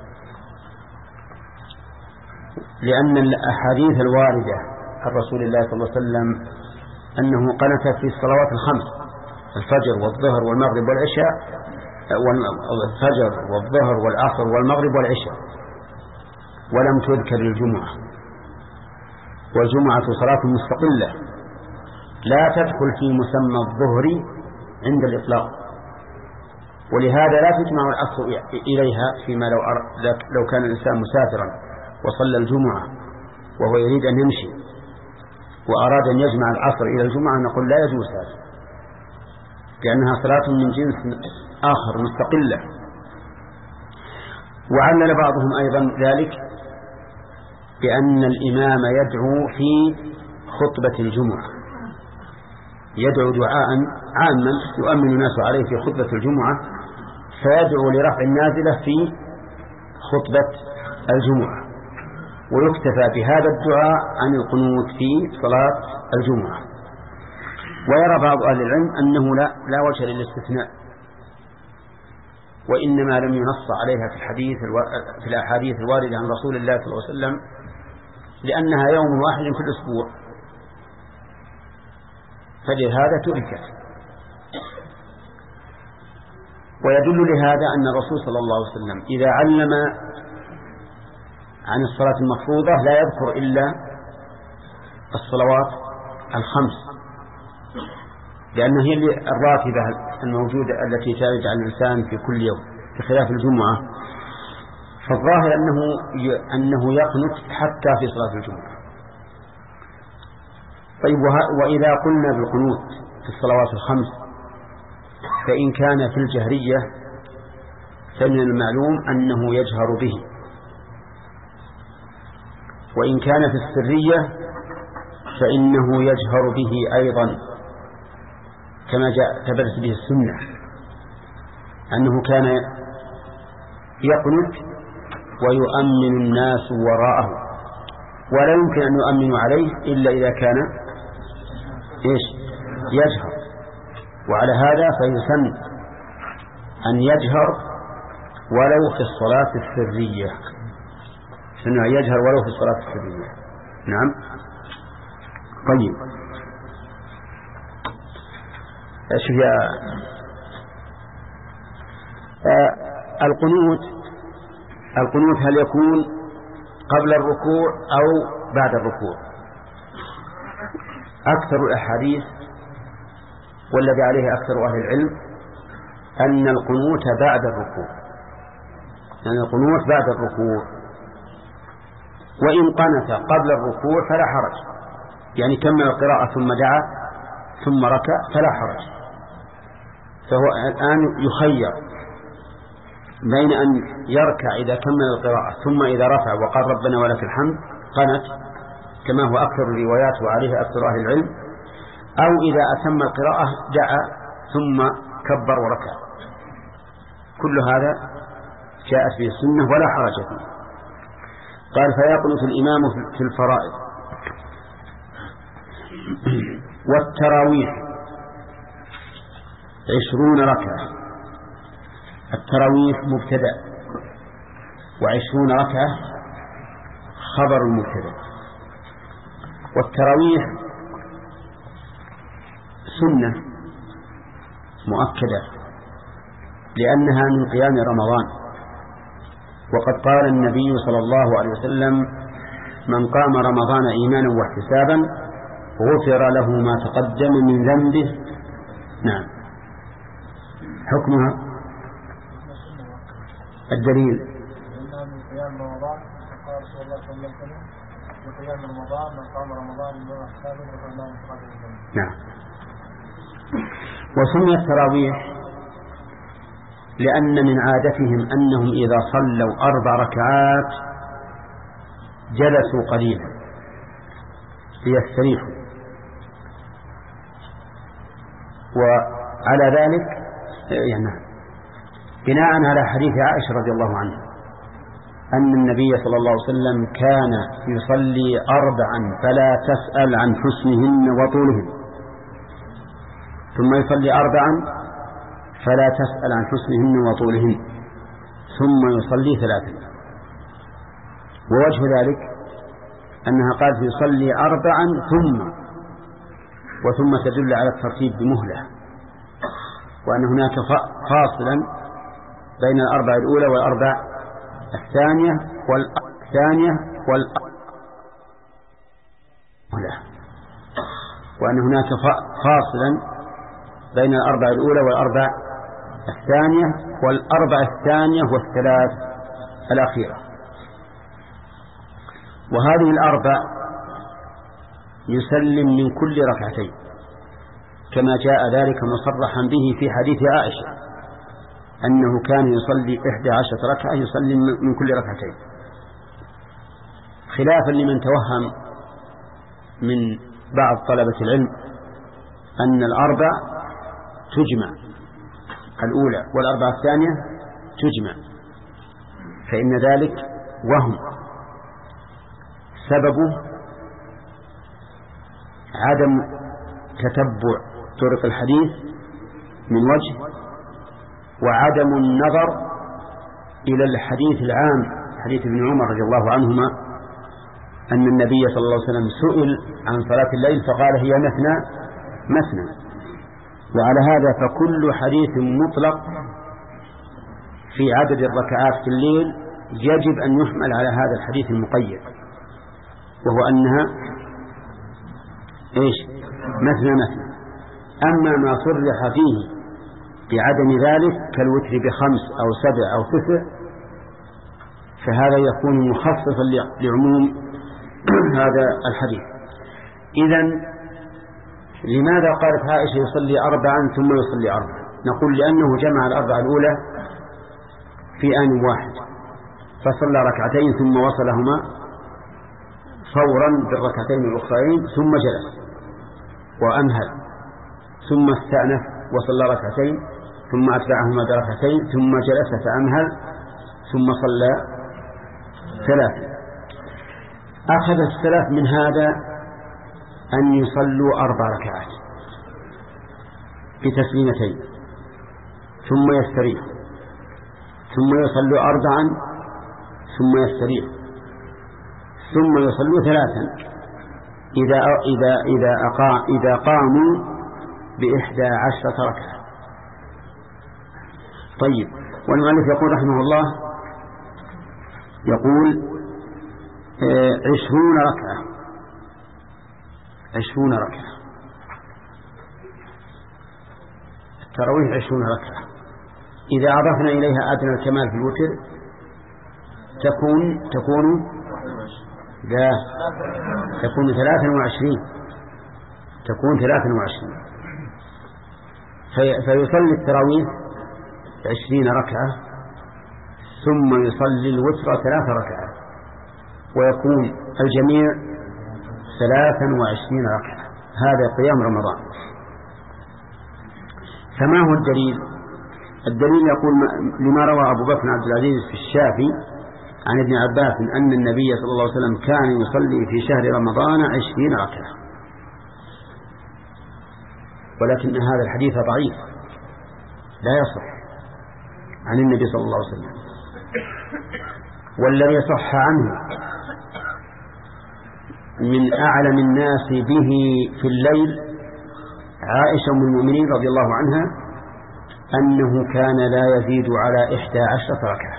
لأن الأحاديث الواردة عن رسول الله صلى الله عليه وسلم أنه قنت في الصلوات الخمس، الفجر والظهر والمغرب والعشاء، والفجر والظهر والعصر والمغرب والعشاء، ولم تذكر الجمعة. والجمعة صلاة مستقلة لا تدخل في مسمى الظهر عند الإطلاق، ولهذا لا تجمع العصر إليها فيما لو, أر... لو كان الإنسان مسافرا وصلى الجمعة وهو يريد أن يمشي وأراد أن يجمع العصر إلى الجمعة نقول لا يجوز هذا، لأنها صلاة من جنس آخر مستقلة. وعلل بعضهم أيضا ذلك بأن الإمام يدعو في خطبة الجمعة، يدعو دعاء عاما يؤمن الناس عليه في خطبة الجمعة، فيدعو لرفع النازلة في خطبة الجمعة، ويكتفى بهذا الدعاء عن القنوت في صلاة الجمعة. ويرى بعض أهل العلم أنه لا, لا وجه للاستثناء، وإنما لم ينص عليها في الحديث في الأحاديث الواردة عن رسول الله صلى الله عليه وسلم، لأنها يوم واحد في الأسبوع، فلهذا تركت. ويدل لهذا أن الرسول صلى الله عليه وسلم إذا علم عن الصلاة المفروضة لا يذكر إلا الصلوات الخمس، لأن هي الراتبة الموجودة التي ترد على الإنسان في كل يوم بخلاف الجمعة، فالظاهر أنه أنه يقنت حتى في صلاة الجمعة. طيب، وإذا قلنا بالقنوت في الصلوات الخمس فإن كان في الجهرية فمن المعلوم أنه يجهر به، وإن كان في السرية فإنه يجهر به أيضا، كما جاء ثبتت به السنة أنه كان يقنت ويؤمن الناس وراءه، ولا يمكن أن يؤمن عليه إلا إذا كان إيش يجهر. وعلى هذا فيسن أن يجهر ولو في الصلاة السرية، سنة يجهر ولو في الصلاة السرية. نعم. طيب، شوف يا آه القنوت القنوت هل يكون قبل الركوع أو بعد الركوع؟ أكثر الأحاديث والذي عليه أكثر أهل العلم أن القنوت بعد الركوع، يعني القنوت بعد الركوع. وإن قنت قبل الركوع فلا حرج، يعني كمل القراءة ثم دعا ثم ركع فلا حرج. فهو الآن يخير بين أن يركع إذا كمل القراءة ثم إذا رفع وقال ربنا ولك الحمد قنت كما هو أكثر الروايات وعليه أكثر أهل العلم، أو إذا أتم القراءة دعا ثم كبر وركع. كل هذا جاءت به السنة ولا حرج فيه. قال فيقنت الإمام في الفرائض. والتراويح عشرون ركعة. التراويح مبتدأ، وعشرون ركعة خبر المبتدأ. والتراويح سنة مؤكدة لأنها من قيام رمضان، وقد قال النبي صلى الله عليه وسلم من قام رمضان إيمانا واحتسابا غفر له ما تقدم من ذنبه. نعم. حكمها الدليل من قيام رمضان قال صلى الله عليه وسلم من قيام رمضان من قام رمضان إيمانا واحتسابا غفر له ما تقدم من ذنبه. نعم. وسمي التراويح لأن من عادتهم أنهم إذا صلوا أربع ركعات جلسوا قليلا ليستريحوا، وعلى ذلك يعني بناء على حديث عائشة رضي الله عنها أن النبي صلى الله عليه وسلم كان يصلي أربعا فلا تسأل عن حسنهن وطولهن، ثم يصلي أربعا فلا تسأل عن حسنهن وطولهن، ثم يصلي ثلاثا. ووجه ذلك أنها قالت يصلي أربعا ثم وثم تدل على الترتيب بمهلة، وأن هناك فاصلا بين الأربع الأولى والأربع الثانية والثانية والأربع وأن هناك فاصلا بين الأربع الأولى والأربع الثانية والأربع الثانية والثلاث الأخيرة. وهذه الأربع يسلم من كل ركعتين كما جاء ذلك مصرحا به في حديث عائشة أنه كان يصلي إحدى عشرة ركعة يصلي من كل ركعتين، خلافا لمن توهم من بعض طلبة العلم أن الأربع تجمع الأولى والأربعة الثانية تجمع، فإن ذلك وهم سببه عدم تتبع طرق الحديث من وجه، وعدم النظر إلى الحديث العام حديث ابن عمر رضي الله عنهما أن النبي صلى الله عليه وسلم سئل عن صلاة الليل فقال هي مثنى مثنى. وعلى هذا فكل حديث مطلق في عدد الركعات في الليل يجب أن يحمل على هذا الحديث المقيد، وهو أنها إيش مثنى مثنى. أما ما صرح فيه بعدم ذلك كالوتر بخمس أو سبع أو تسع فهذا يكون مخصصا لعموم هذا الحديث. إذن لماذا قالت عائشة يصلي أربعا ثم يصلي أربعا؟ نقول لأنه جمع الأربعة الأولى في آن واحد فصلى ركعتين ثم وصلهما فورا بالركعتين الأخرين ثم جلس وأمهل ثم استأنف وصلى ركعتين ثم أتبعهما بركعتين ثم جلس فأمهل ثم صلى ثلاث. أخذ السلف من هذا أن يصلوا أربع ركعات بتسليمتين ثم يستريح ثم يصلوا أربعا ثم يستريح ثم يصلوا ثلاثا إذا إذا إذا أقا إذا قاموا بإحدى عشرة ركعة. طيب، والمؤلف يقول رحمه الله يقول عشرون ركعة عشرون ركعة التراويح عشرون ركعة إذا أضفنا إليها أدنى الكمال في الوتر تكون تكون لا تكون ثلاثا وعشرين تكون ثلاثا وعشرين في فيصلي التراويح عشرين ركعة ثم يصلي الوتر ثلاث ركعات ويكون الجميع ثلاثا وعشرين ركعة. هذا قيام رمضان. فما هو الدليل؟ الدليل يقول لما روى أبو بكر عبد العزيز في الشافي عن ابن عباس أن النبي صلى الله عليه وسلم كان يصلي في شهر رمضان عشرين ركعة، ولكن هذا الحديث ضعيف لا يصح عن النبي صلى الله عليه وسلم. والذي صح عنه من أعلم الناس به في الليل عائشة أم المؤمنين رضي الله عنها أنه كان لا يزيد على إحدى عشرة ركعة.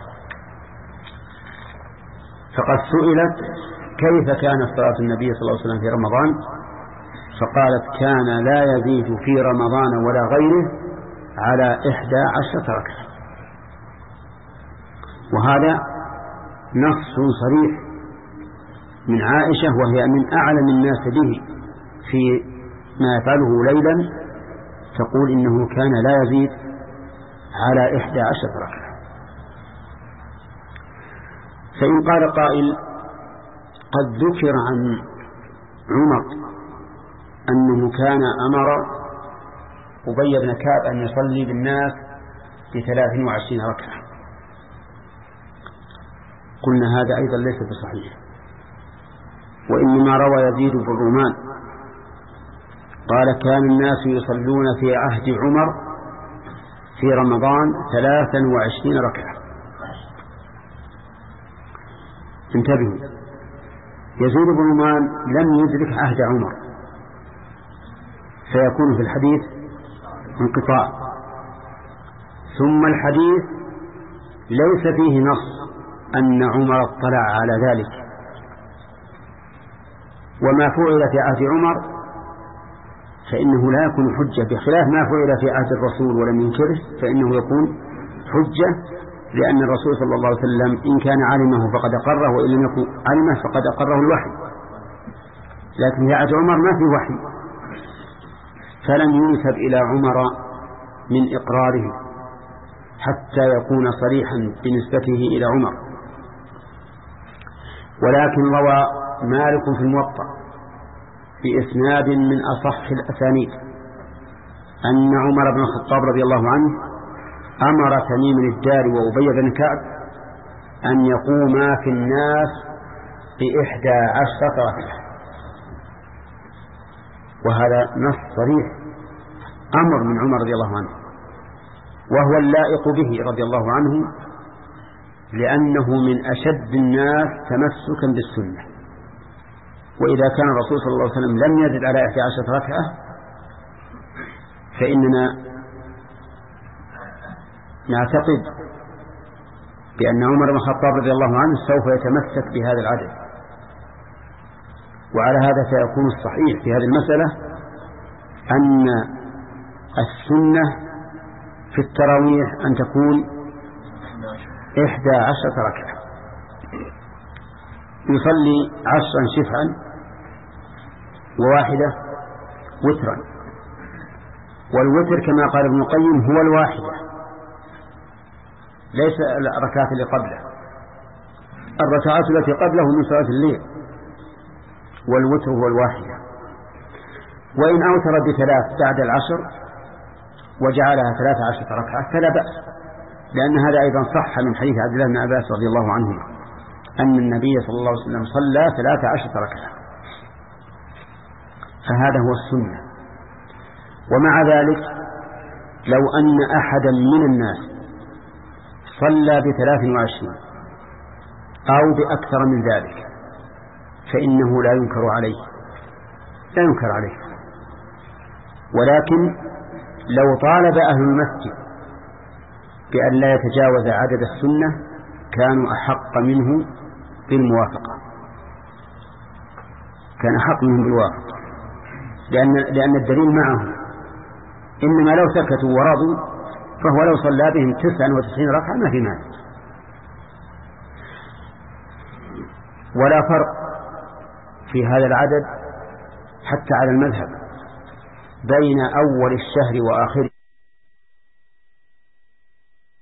فقد سئلت كيف كانت صلاة النبي صلى الله عليه وسلم في رمضان فقالت كان لا يزيد في رمضان ولا غيره على إحدى عشرة ركعة. وهذا نص صريح من عائشة وهي من أعلم الناس به في ما يفعله ليلا، تقول إنه كان لا يزيد على إحدى عشرة ركعة. فإن قال قائل قد ذكر عن عمر أنه كان أمر أبي بن كعب أن يصلي بالناس بثلاث وعشرين ركعة، قلنا هذا أيضا ليس بصحيح، وإنما روى يزيد بن رومان قال كان الناس يصلون في عهد عمر في رمضان ثلاثا وعشرين ركعة. انتبهوا، يزيد بن رومان لم يدرك عهد عمر فيكون في الحديث انقطاع، ثم الحديث ليس فيه نص أن عمر اطلع على ذلك، وما فعل في عهد عمر فإنه لا يكون حجة، بخلاف ما فعل في عهد الرسول ولم ينكره فإنه يكون حجة، لأن الرسول صلى الله عليه وسلم إن كان علمه فقد أقره وإن لم يكن علمه فقد أقره الوحي، لكن في عهد عمر ما في وحي فلم ينسب إلى عمر من إقراره حتى يكون صريحا بنسبته إلى عمر. ولكن روى مالك في الموطأ بإسناد من أصح الأسانيد أن عمر بن الخطاب رضي الله عنه أمر تميم الداري وأبي بن كعب أن يقوما في الناس بإحدى عشرة ركعة، وهذا نص صريح أمر من عمر رضي الله عنه، وهو اللائق به رضي الله عنه، لأنه من أشد الناس تمسكا بالسنة. وإذا كان الرسول صلى الله عليه وسلم لم يزد على إحدى عشرة ركعة فإننا نعتقد بأن عمر بن الخطاب رضي الله عنه سوف يتمسك بهذا العدد. وعلى هذا سيكون الصحيح في هذه المسألة أن السنة في التراويح أن تكون إحدى عشرة ركعة، يصلي عشرا شفعا وواحدة وترا، والوتر كما قال ابن القيم هو الواحدة ليس الركعات اللي قبله، الركعات التي قبله من صلاة الليل، والوتر هو الواحدة. وإن أوتر بثلاث بعد العشر وجعلها ثلاث عشرة ركعة فلا بأس، لأن هذا أيضا صح من حديث عبد الله بن عباس رضي الله عنهما أن النبي صلى الله عليه وسلم صلى ثلاث عشرة ركعة، فهذا هو السنة. ومع ذلك لو أن أحدا من الناس صلى بثلاث وعشرين أو بأكثر من ذلك فإنه لا ينكر عليه لا ينكر عليه ولكن لو طالب أهل المسجد بأن لا يتجاوز عدد السنة كانوا أحق منه بالموافقة كان أحق منهم بالوافقة لأن, لأن الدليل معهم، إنما لو سكتوا ورضوا فهو لو صلى بهم تسعا وتسعين ركعة ما في مانع. ولا فرق في هذا العدد حتى على المذهب بين أول الشهر وآخره